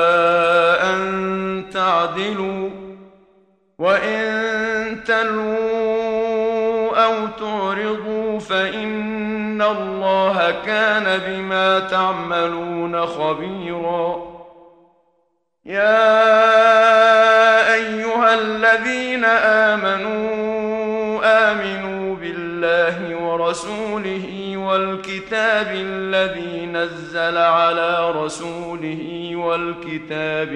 أن تعدلوا وإن تلووا أو تعرضوا فإن الله كان بما تعملون خبيرا يا أيها الذين آمنوا آمنوا بالله ورسوله والكتاب الذي نزل على رسوله والكتاب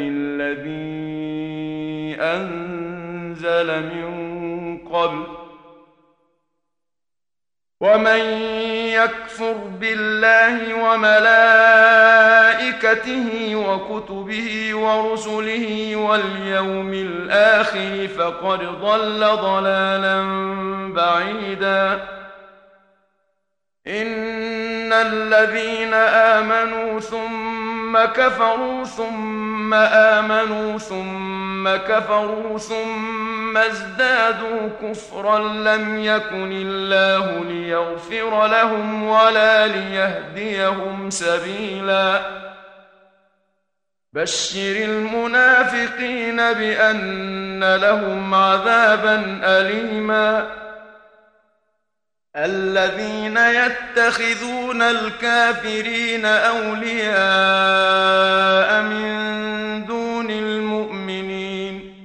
الذي أنزل من قبل ومن يكفر بالله وملائكته وكتبه ورسله واليوم الآخر فقد ضل ضلالا بعيدا إن الذين آمنوا ثم كفروا ثم آمنوا ثم كفروا ثم ازدادوا كفرا لم يكن الله ليغفر لهم ولا ليهديهم سبيلا بشر المنافقين بأن لهم عذابا أليما الذين يتخذون الكافرين أولياء من دون المؤمنين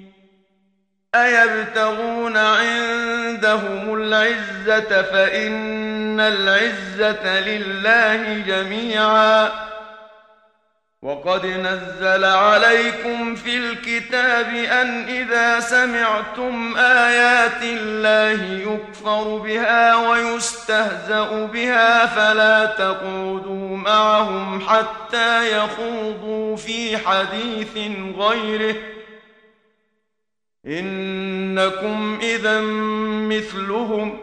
أيبتغون عندهم العزة فإن العزة لله جميعا وقد نزل عليكم في الكتاب أن إذا سمعتم آيات الله يكفر بها ويستهزأ بها فلا تقعدوا معهم حتى يخوضوا في حديث غيره إنكم إذا مثلهم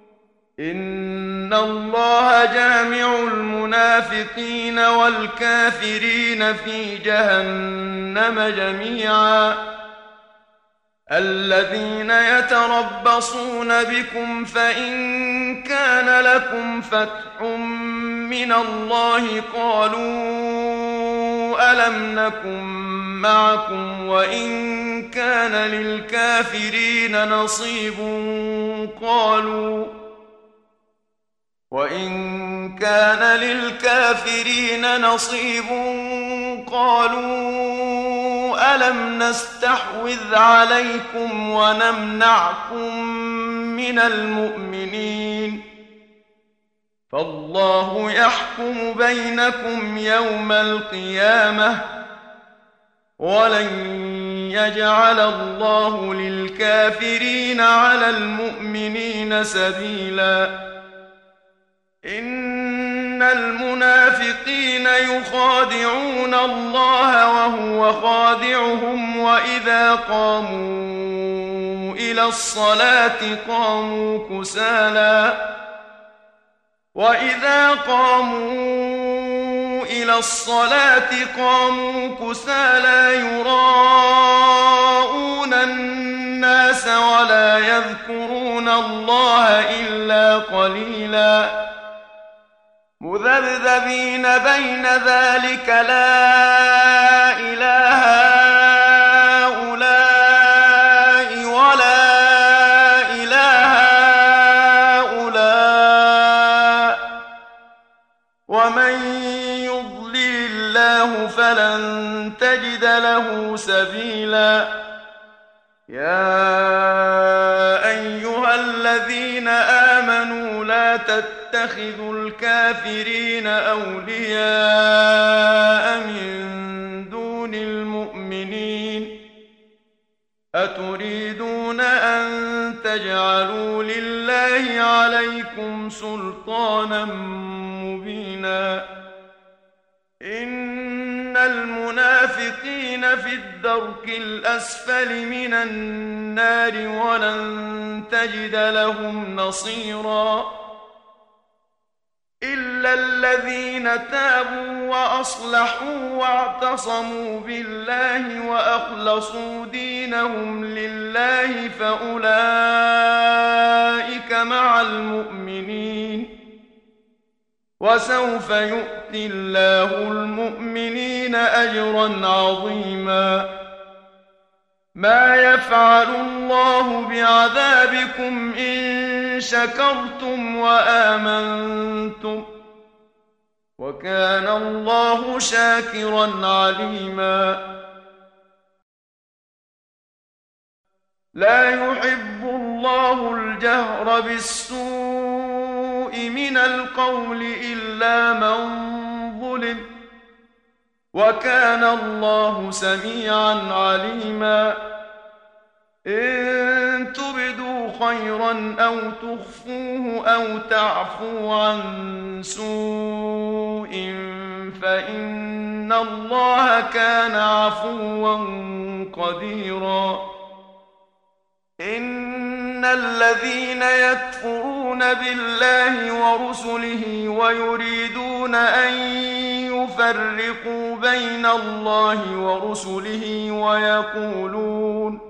إن الله جامع المنافقين والكافرين في جهنم جميعا الذين يتربصون بكم فإن كان لكم فتح من الله قالوا ألم نكن معكم وإن كان للكافرين نصيب قالوا وإن كان للكافرين نصيب قالوا ألم نستحوذ عليكم ونمنعكم من المؤمنين فالله يحكم بينكم يوم القيامة ولن يجعل الله للكافرين على المؤمنين سبيلا إن المنافقين يخادعون الله وهو خادعهم وإذا قاموا إلى الصلاة قاموا كسالى وإذا قاموا إلى الصلاة قاموا كسالى يراءون الناس ولا يذكرون الله إلا قليلا مذبذبين بين ذلك لا إله هؤلاء ولا إله هؤلاء ومن يضلل الله فلن تجد له سبيلا يا أيها الذين آمنوا لا تتخذوا الكافرين أولياء من دون المؤمنين أتريدون أن تجعلوا لله عليكم سلطانا مبينا إن المنافقين في الدرك الأسفل من النار ولن تجد لهم نصيرا إلا الذين تابوا وأصلحوا واعتصموا بالله وأخلصوا دينهم لله فأولئك مع المؤمنين وسوف يؤتي الله المؤمنين أجرا عظيما ما يفعل الله بعذابكم إن شكرتم وآمنتم وكان الله شاكرا عليما لا يحب الله الجهر بالسوء من القول إلا من ظلم وكان الله سميعا عليما إن تبدوا خيرا أو تخفوه أو تعفو عن سوء فإن الله كان عفوا قديرا. إن الذين يكفرون بالله ورسله ويريدون أن يفرقوا بين الله ورسله ويقولون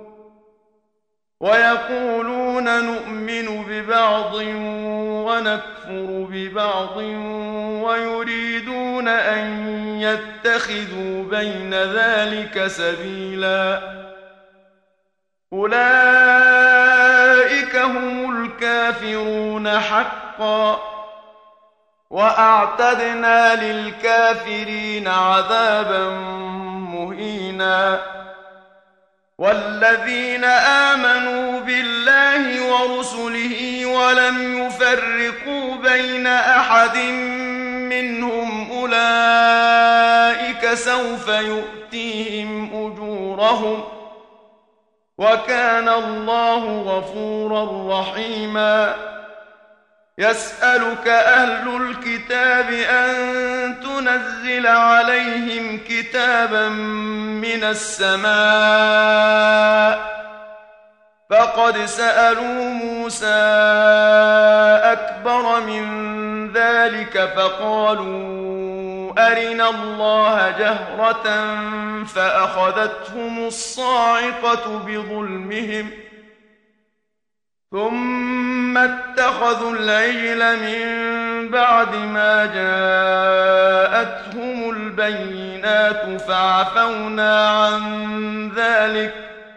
ويقولون نؤمن ببعض ونكفر ببعض ويريدون أن يتخذوا بين ذلك سبيلا أولئك هم الكافرون حقا وأعتدنا للكافرين عذابا مهينا. والذين آمنوا بالله ورسله ولم يفرقوا بين أحد منهم أولئك سوف يؤتيهم أجورهم وكان الله غفورا رحيما. يسألك أهل الكتاب أن تنزل عليهم كتابا من السماء فقد سألوا موسى أكبر من ذلك فقالوا أرنا الله جهرة فأخذتهم الصاعقة بظلمهم ثم اتخذوا العجل من بعد ما جاءتهم البينات فعفونا عن ذلك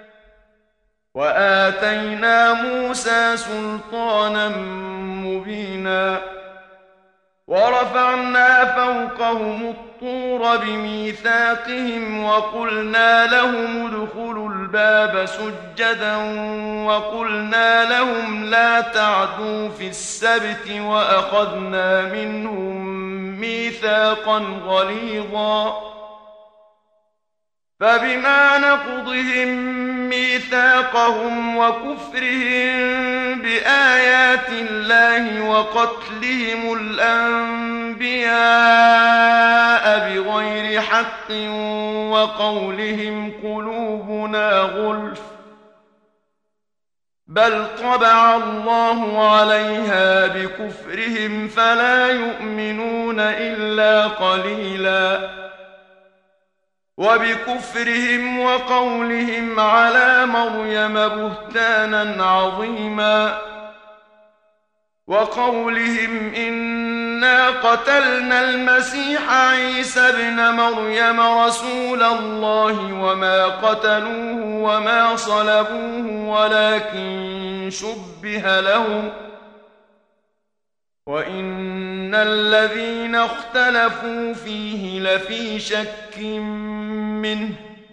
وآتينا موسى سلطانا مبينا. ورفعنا فوقهم الطور بميثاقهم وقلنا لهم ادخلوا الباب سجدا وقلنا لهم لا تعدوا في السبت وأخذنا منهم ميثاقا غليظا. فبما نقضهم ميثاقهم وكفرهم بآيات الله وقتلهم الأنبياء بغير حق وقولهم قلوبنا غلف بل طبع الله عليها بكفرهم فلا يؤمنون إلا قليلا. وبكفرهم وقولهم على مريم بهتانا عظيما وقولهم إنا قتلنا المسيح عيسى ابن مريم رسول الله وما قتلوه وما صلبوه ولكن شبه لهم وإن الذين اختلفوا فيه لفي شك منه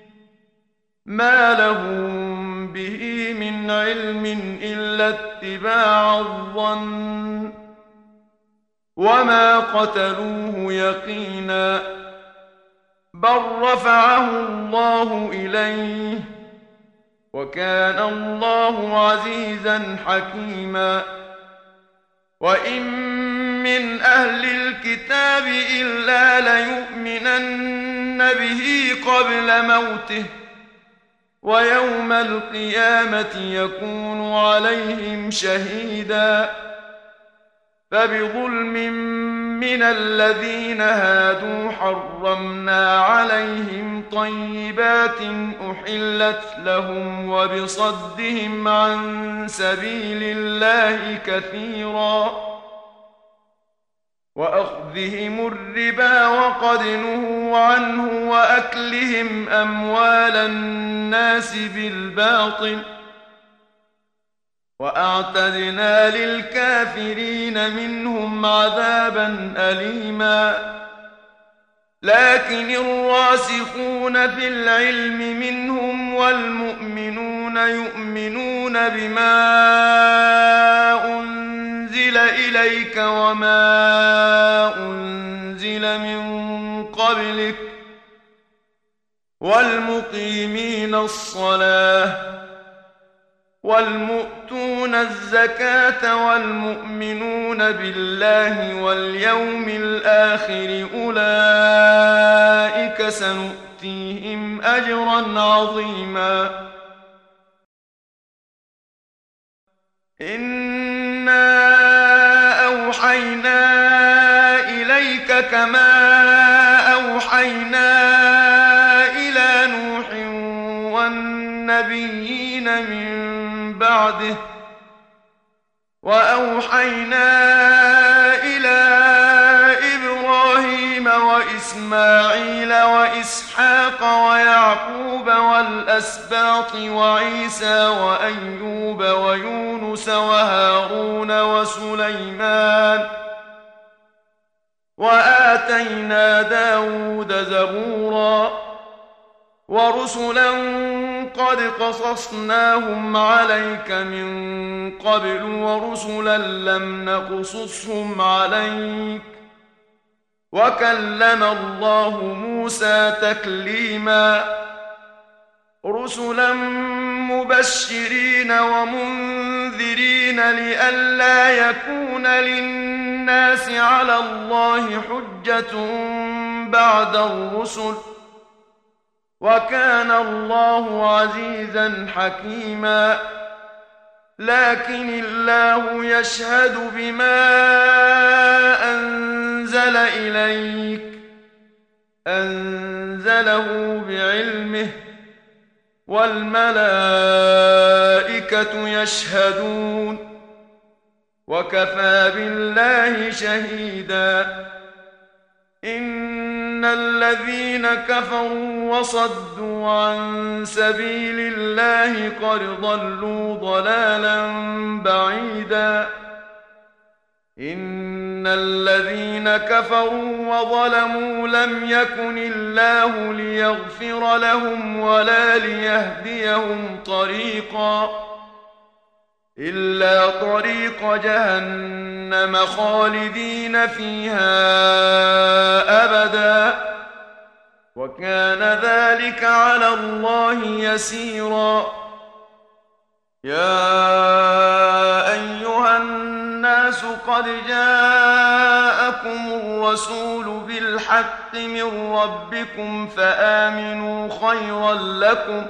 ما لهم به من علم إلا اتباع الظن وما قتلوه يقينا بل رفعه الله إليه وكان الله عزيزا حكيما. وإن من أهل الكتاب إلا ليؤمنن به قبل موته ويوم القيامة يكون عليهم شهيدا. فبظلم من الذين هادوا حرمنا عليهم طيبات أحلت لهم وبصدهم عن سبيل الله كثيرا وأخذهم الربا وقد نهوا عنه وأكلهم أموال الناس بالباطل وأعتدنا للكافرين منهم عذابا أليما. لكن الراسخون في العلم منهم والمؤمنون يؤمنون بما أنزل إليك وما أنزل من قبلك والمقيمين الصلاة والمؤتون الزكاة والمؤمنون بالله واليوم الآخر أولئك سنؤتيهم أجرا عظيما. إنا أوحينا إليك كما أوحينا إلى نوح والنبيين من بعده وأوحينا إلى إبراهيم وإسماعيل وإسحاق ويعقوب والأسباط وعيسى وأيوب ويونس وهارون وسليمان وآتينا داود زبورا ورسلا قد قصصناهم عليك من قبل ورسلا لم نقصصهم عليك وكلم الله موسى تكليما. رسلا مبشرين ومنذرين لئلا يكون للناس على الله حجة بعد الرسل وكان الله عزيزا حكيما. لكن الله يشهد بما أنزل إليك أنزله بعلمه والملائكة يشهدون وكفى بالله شهيدا. إن الذين كفروا وصدوا عن سبيل الله قد ضلوا ضلالا بعيدا. إن الذين كفروا وظلموا لم يكن الله ليغفر لهم ولا ليهديهم طريقا إلا طريق جهنم خالدين فيها أبدا وكان ذلك على الله يسيرا. يا أيها الناس قد جاءكم الرسول بالحق من ربكم فآمنوا خيرا لكم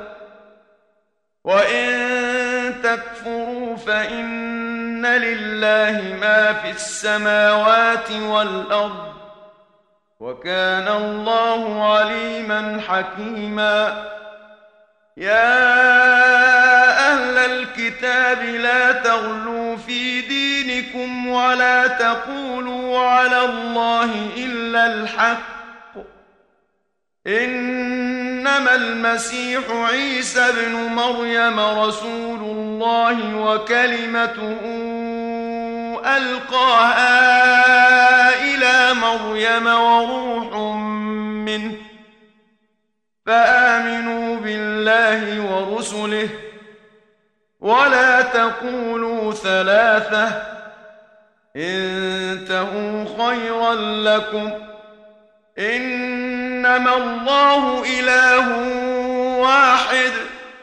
وإن تكفروا فإن لله ما في السماوات والأرض وكان الله عليما حكيما. يا أهل الكتاب لا تغلوا في دينكم ولا تقولوا على الله إلا الحق إنما المسيح عيسى ابن مريم رسول الله وكلمته ألقاها إلى مريم وروح منه فآمنوا بالله ورسله ولا تقولوا ثلاثة انتهوا خيرا لكم إنما الله إله واحد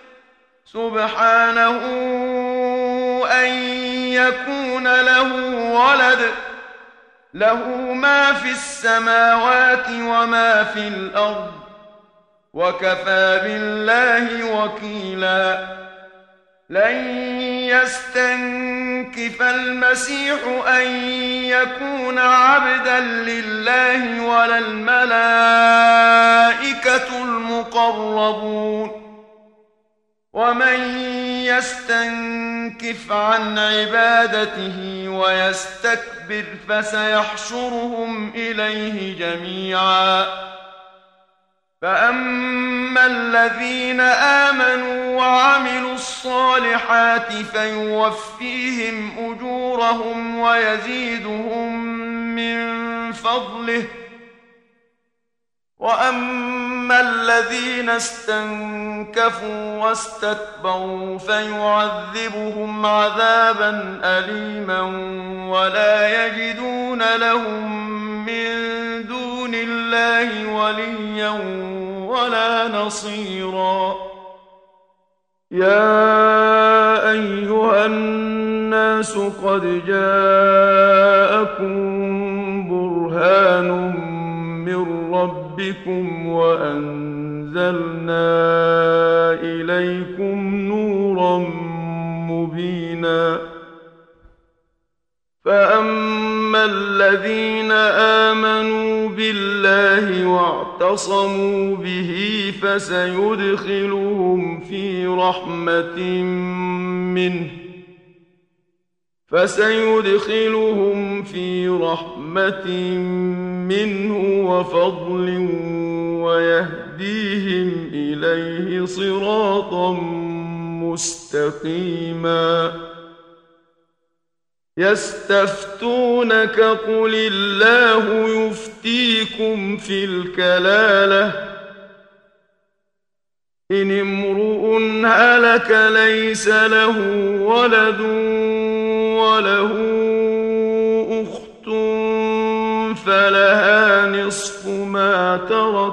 سبحانه أن يكون له ولد له ما في السماوات وما في الأرض وكفى بالله وكيلا. لن يستنكف المسيح أن يكون عبدا لله ولا الملائكة المقربون ومن يستنكف عن عبادته ويستكبر فسيحشرهم إليه جميعا. فأما الذين آمنوا وعملوا الصالحات فيوفيهم أجورهم ويزيدهم من فضله وأما الذين استنكفوا واستكبروا فيعذبهم عذابا أليما ولا يجدون لهم من دون الله وليا ولا نصيرا. يا أيها الناس قد جاءكم برهان من ربكم وأنزلنا إليكم نورا مبينا فأما الذين آمنوا بالله واعتصموا به فسيدخلهم في رحمة منه فسيدخلهم في رحمة منه وفضل ويهديهم إليه صراطا مستقيما يستفتونك قل الله يفتيكم في الكلالة إن امرؤ هلك ليس له ولد وله أخت فلها نصف ما ترك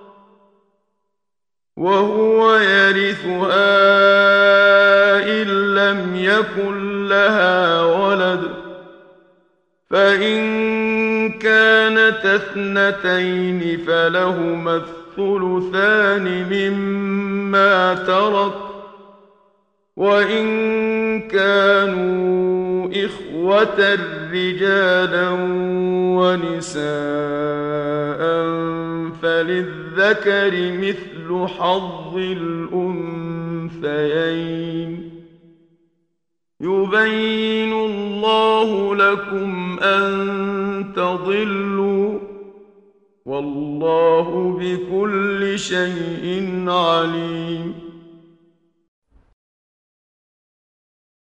وهو يرثها إن لم يكن لها ولد فإن كانت اثنتين فلهما الثلثان مما ترك وإن كانوا إخوة رجالا ونساء فللذكر مثل حظ الأنثيين يبين الله لكم أن تضلوا والله بكل شيء عليم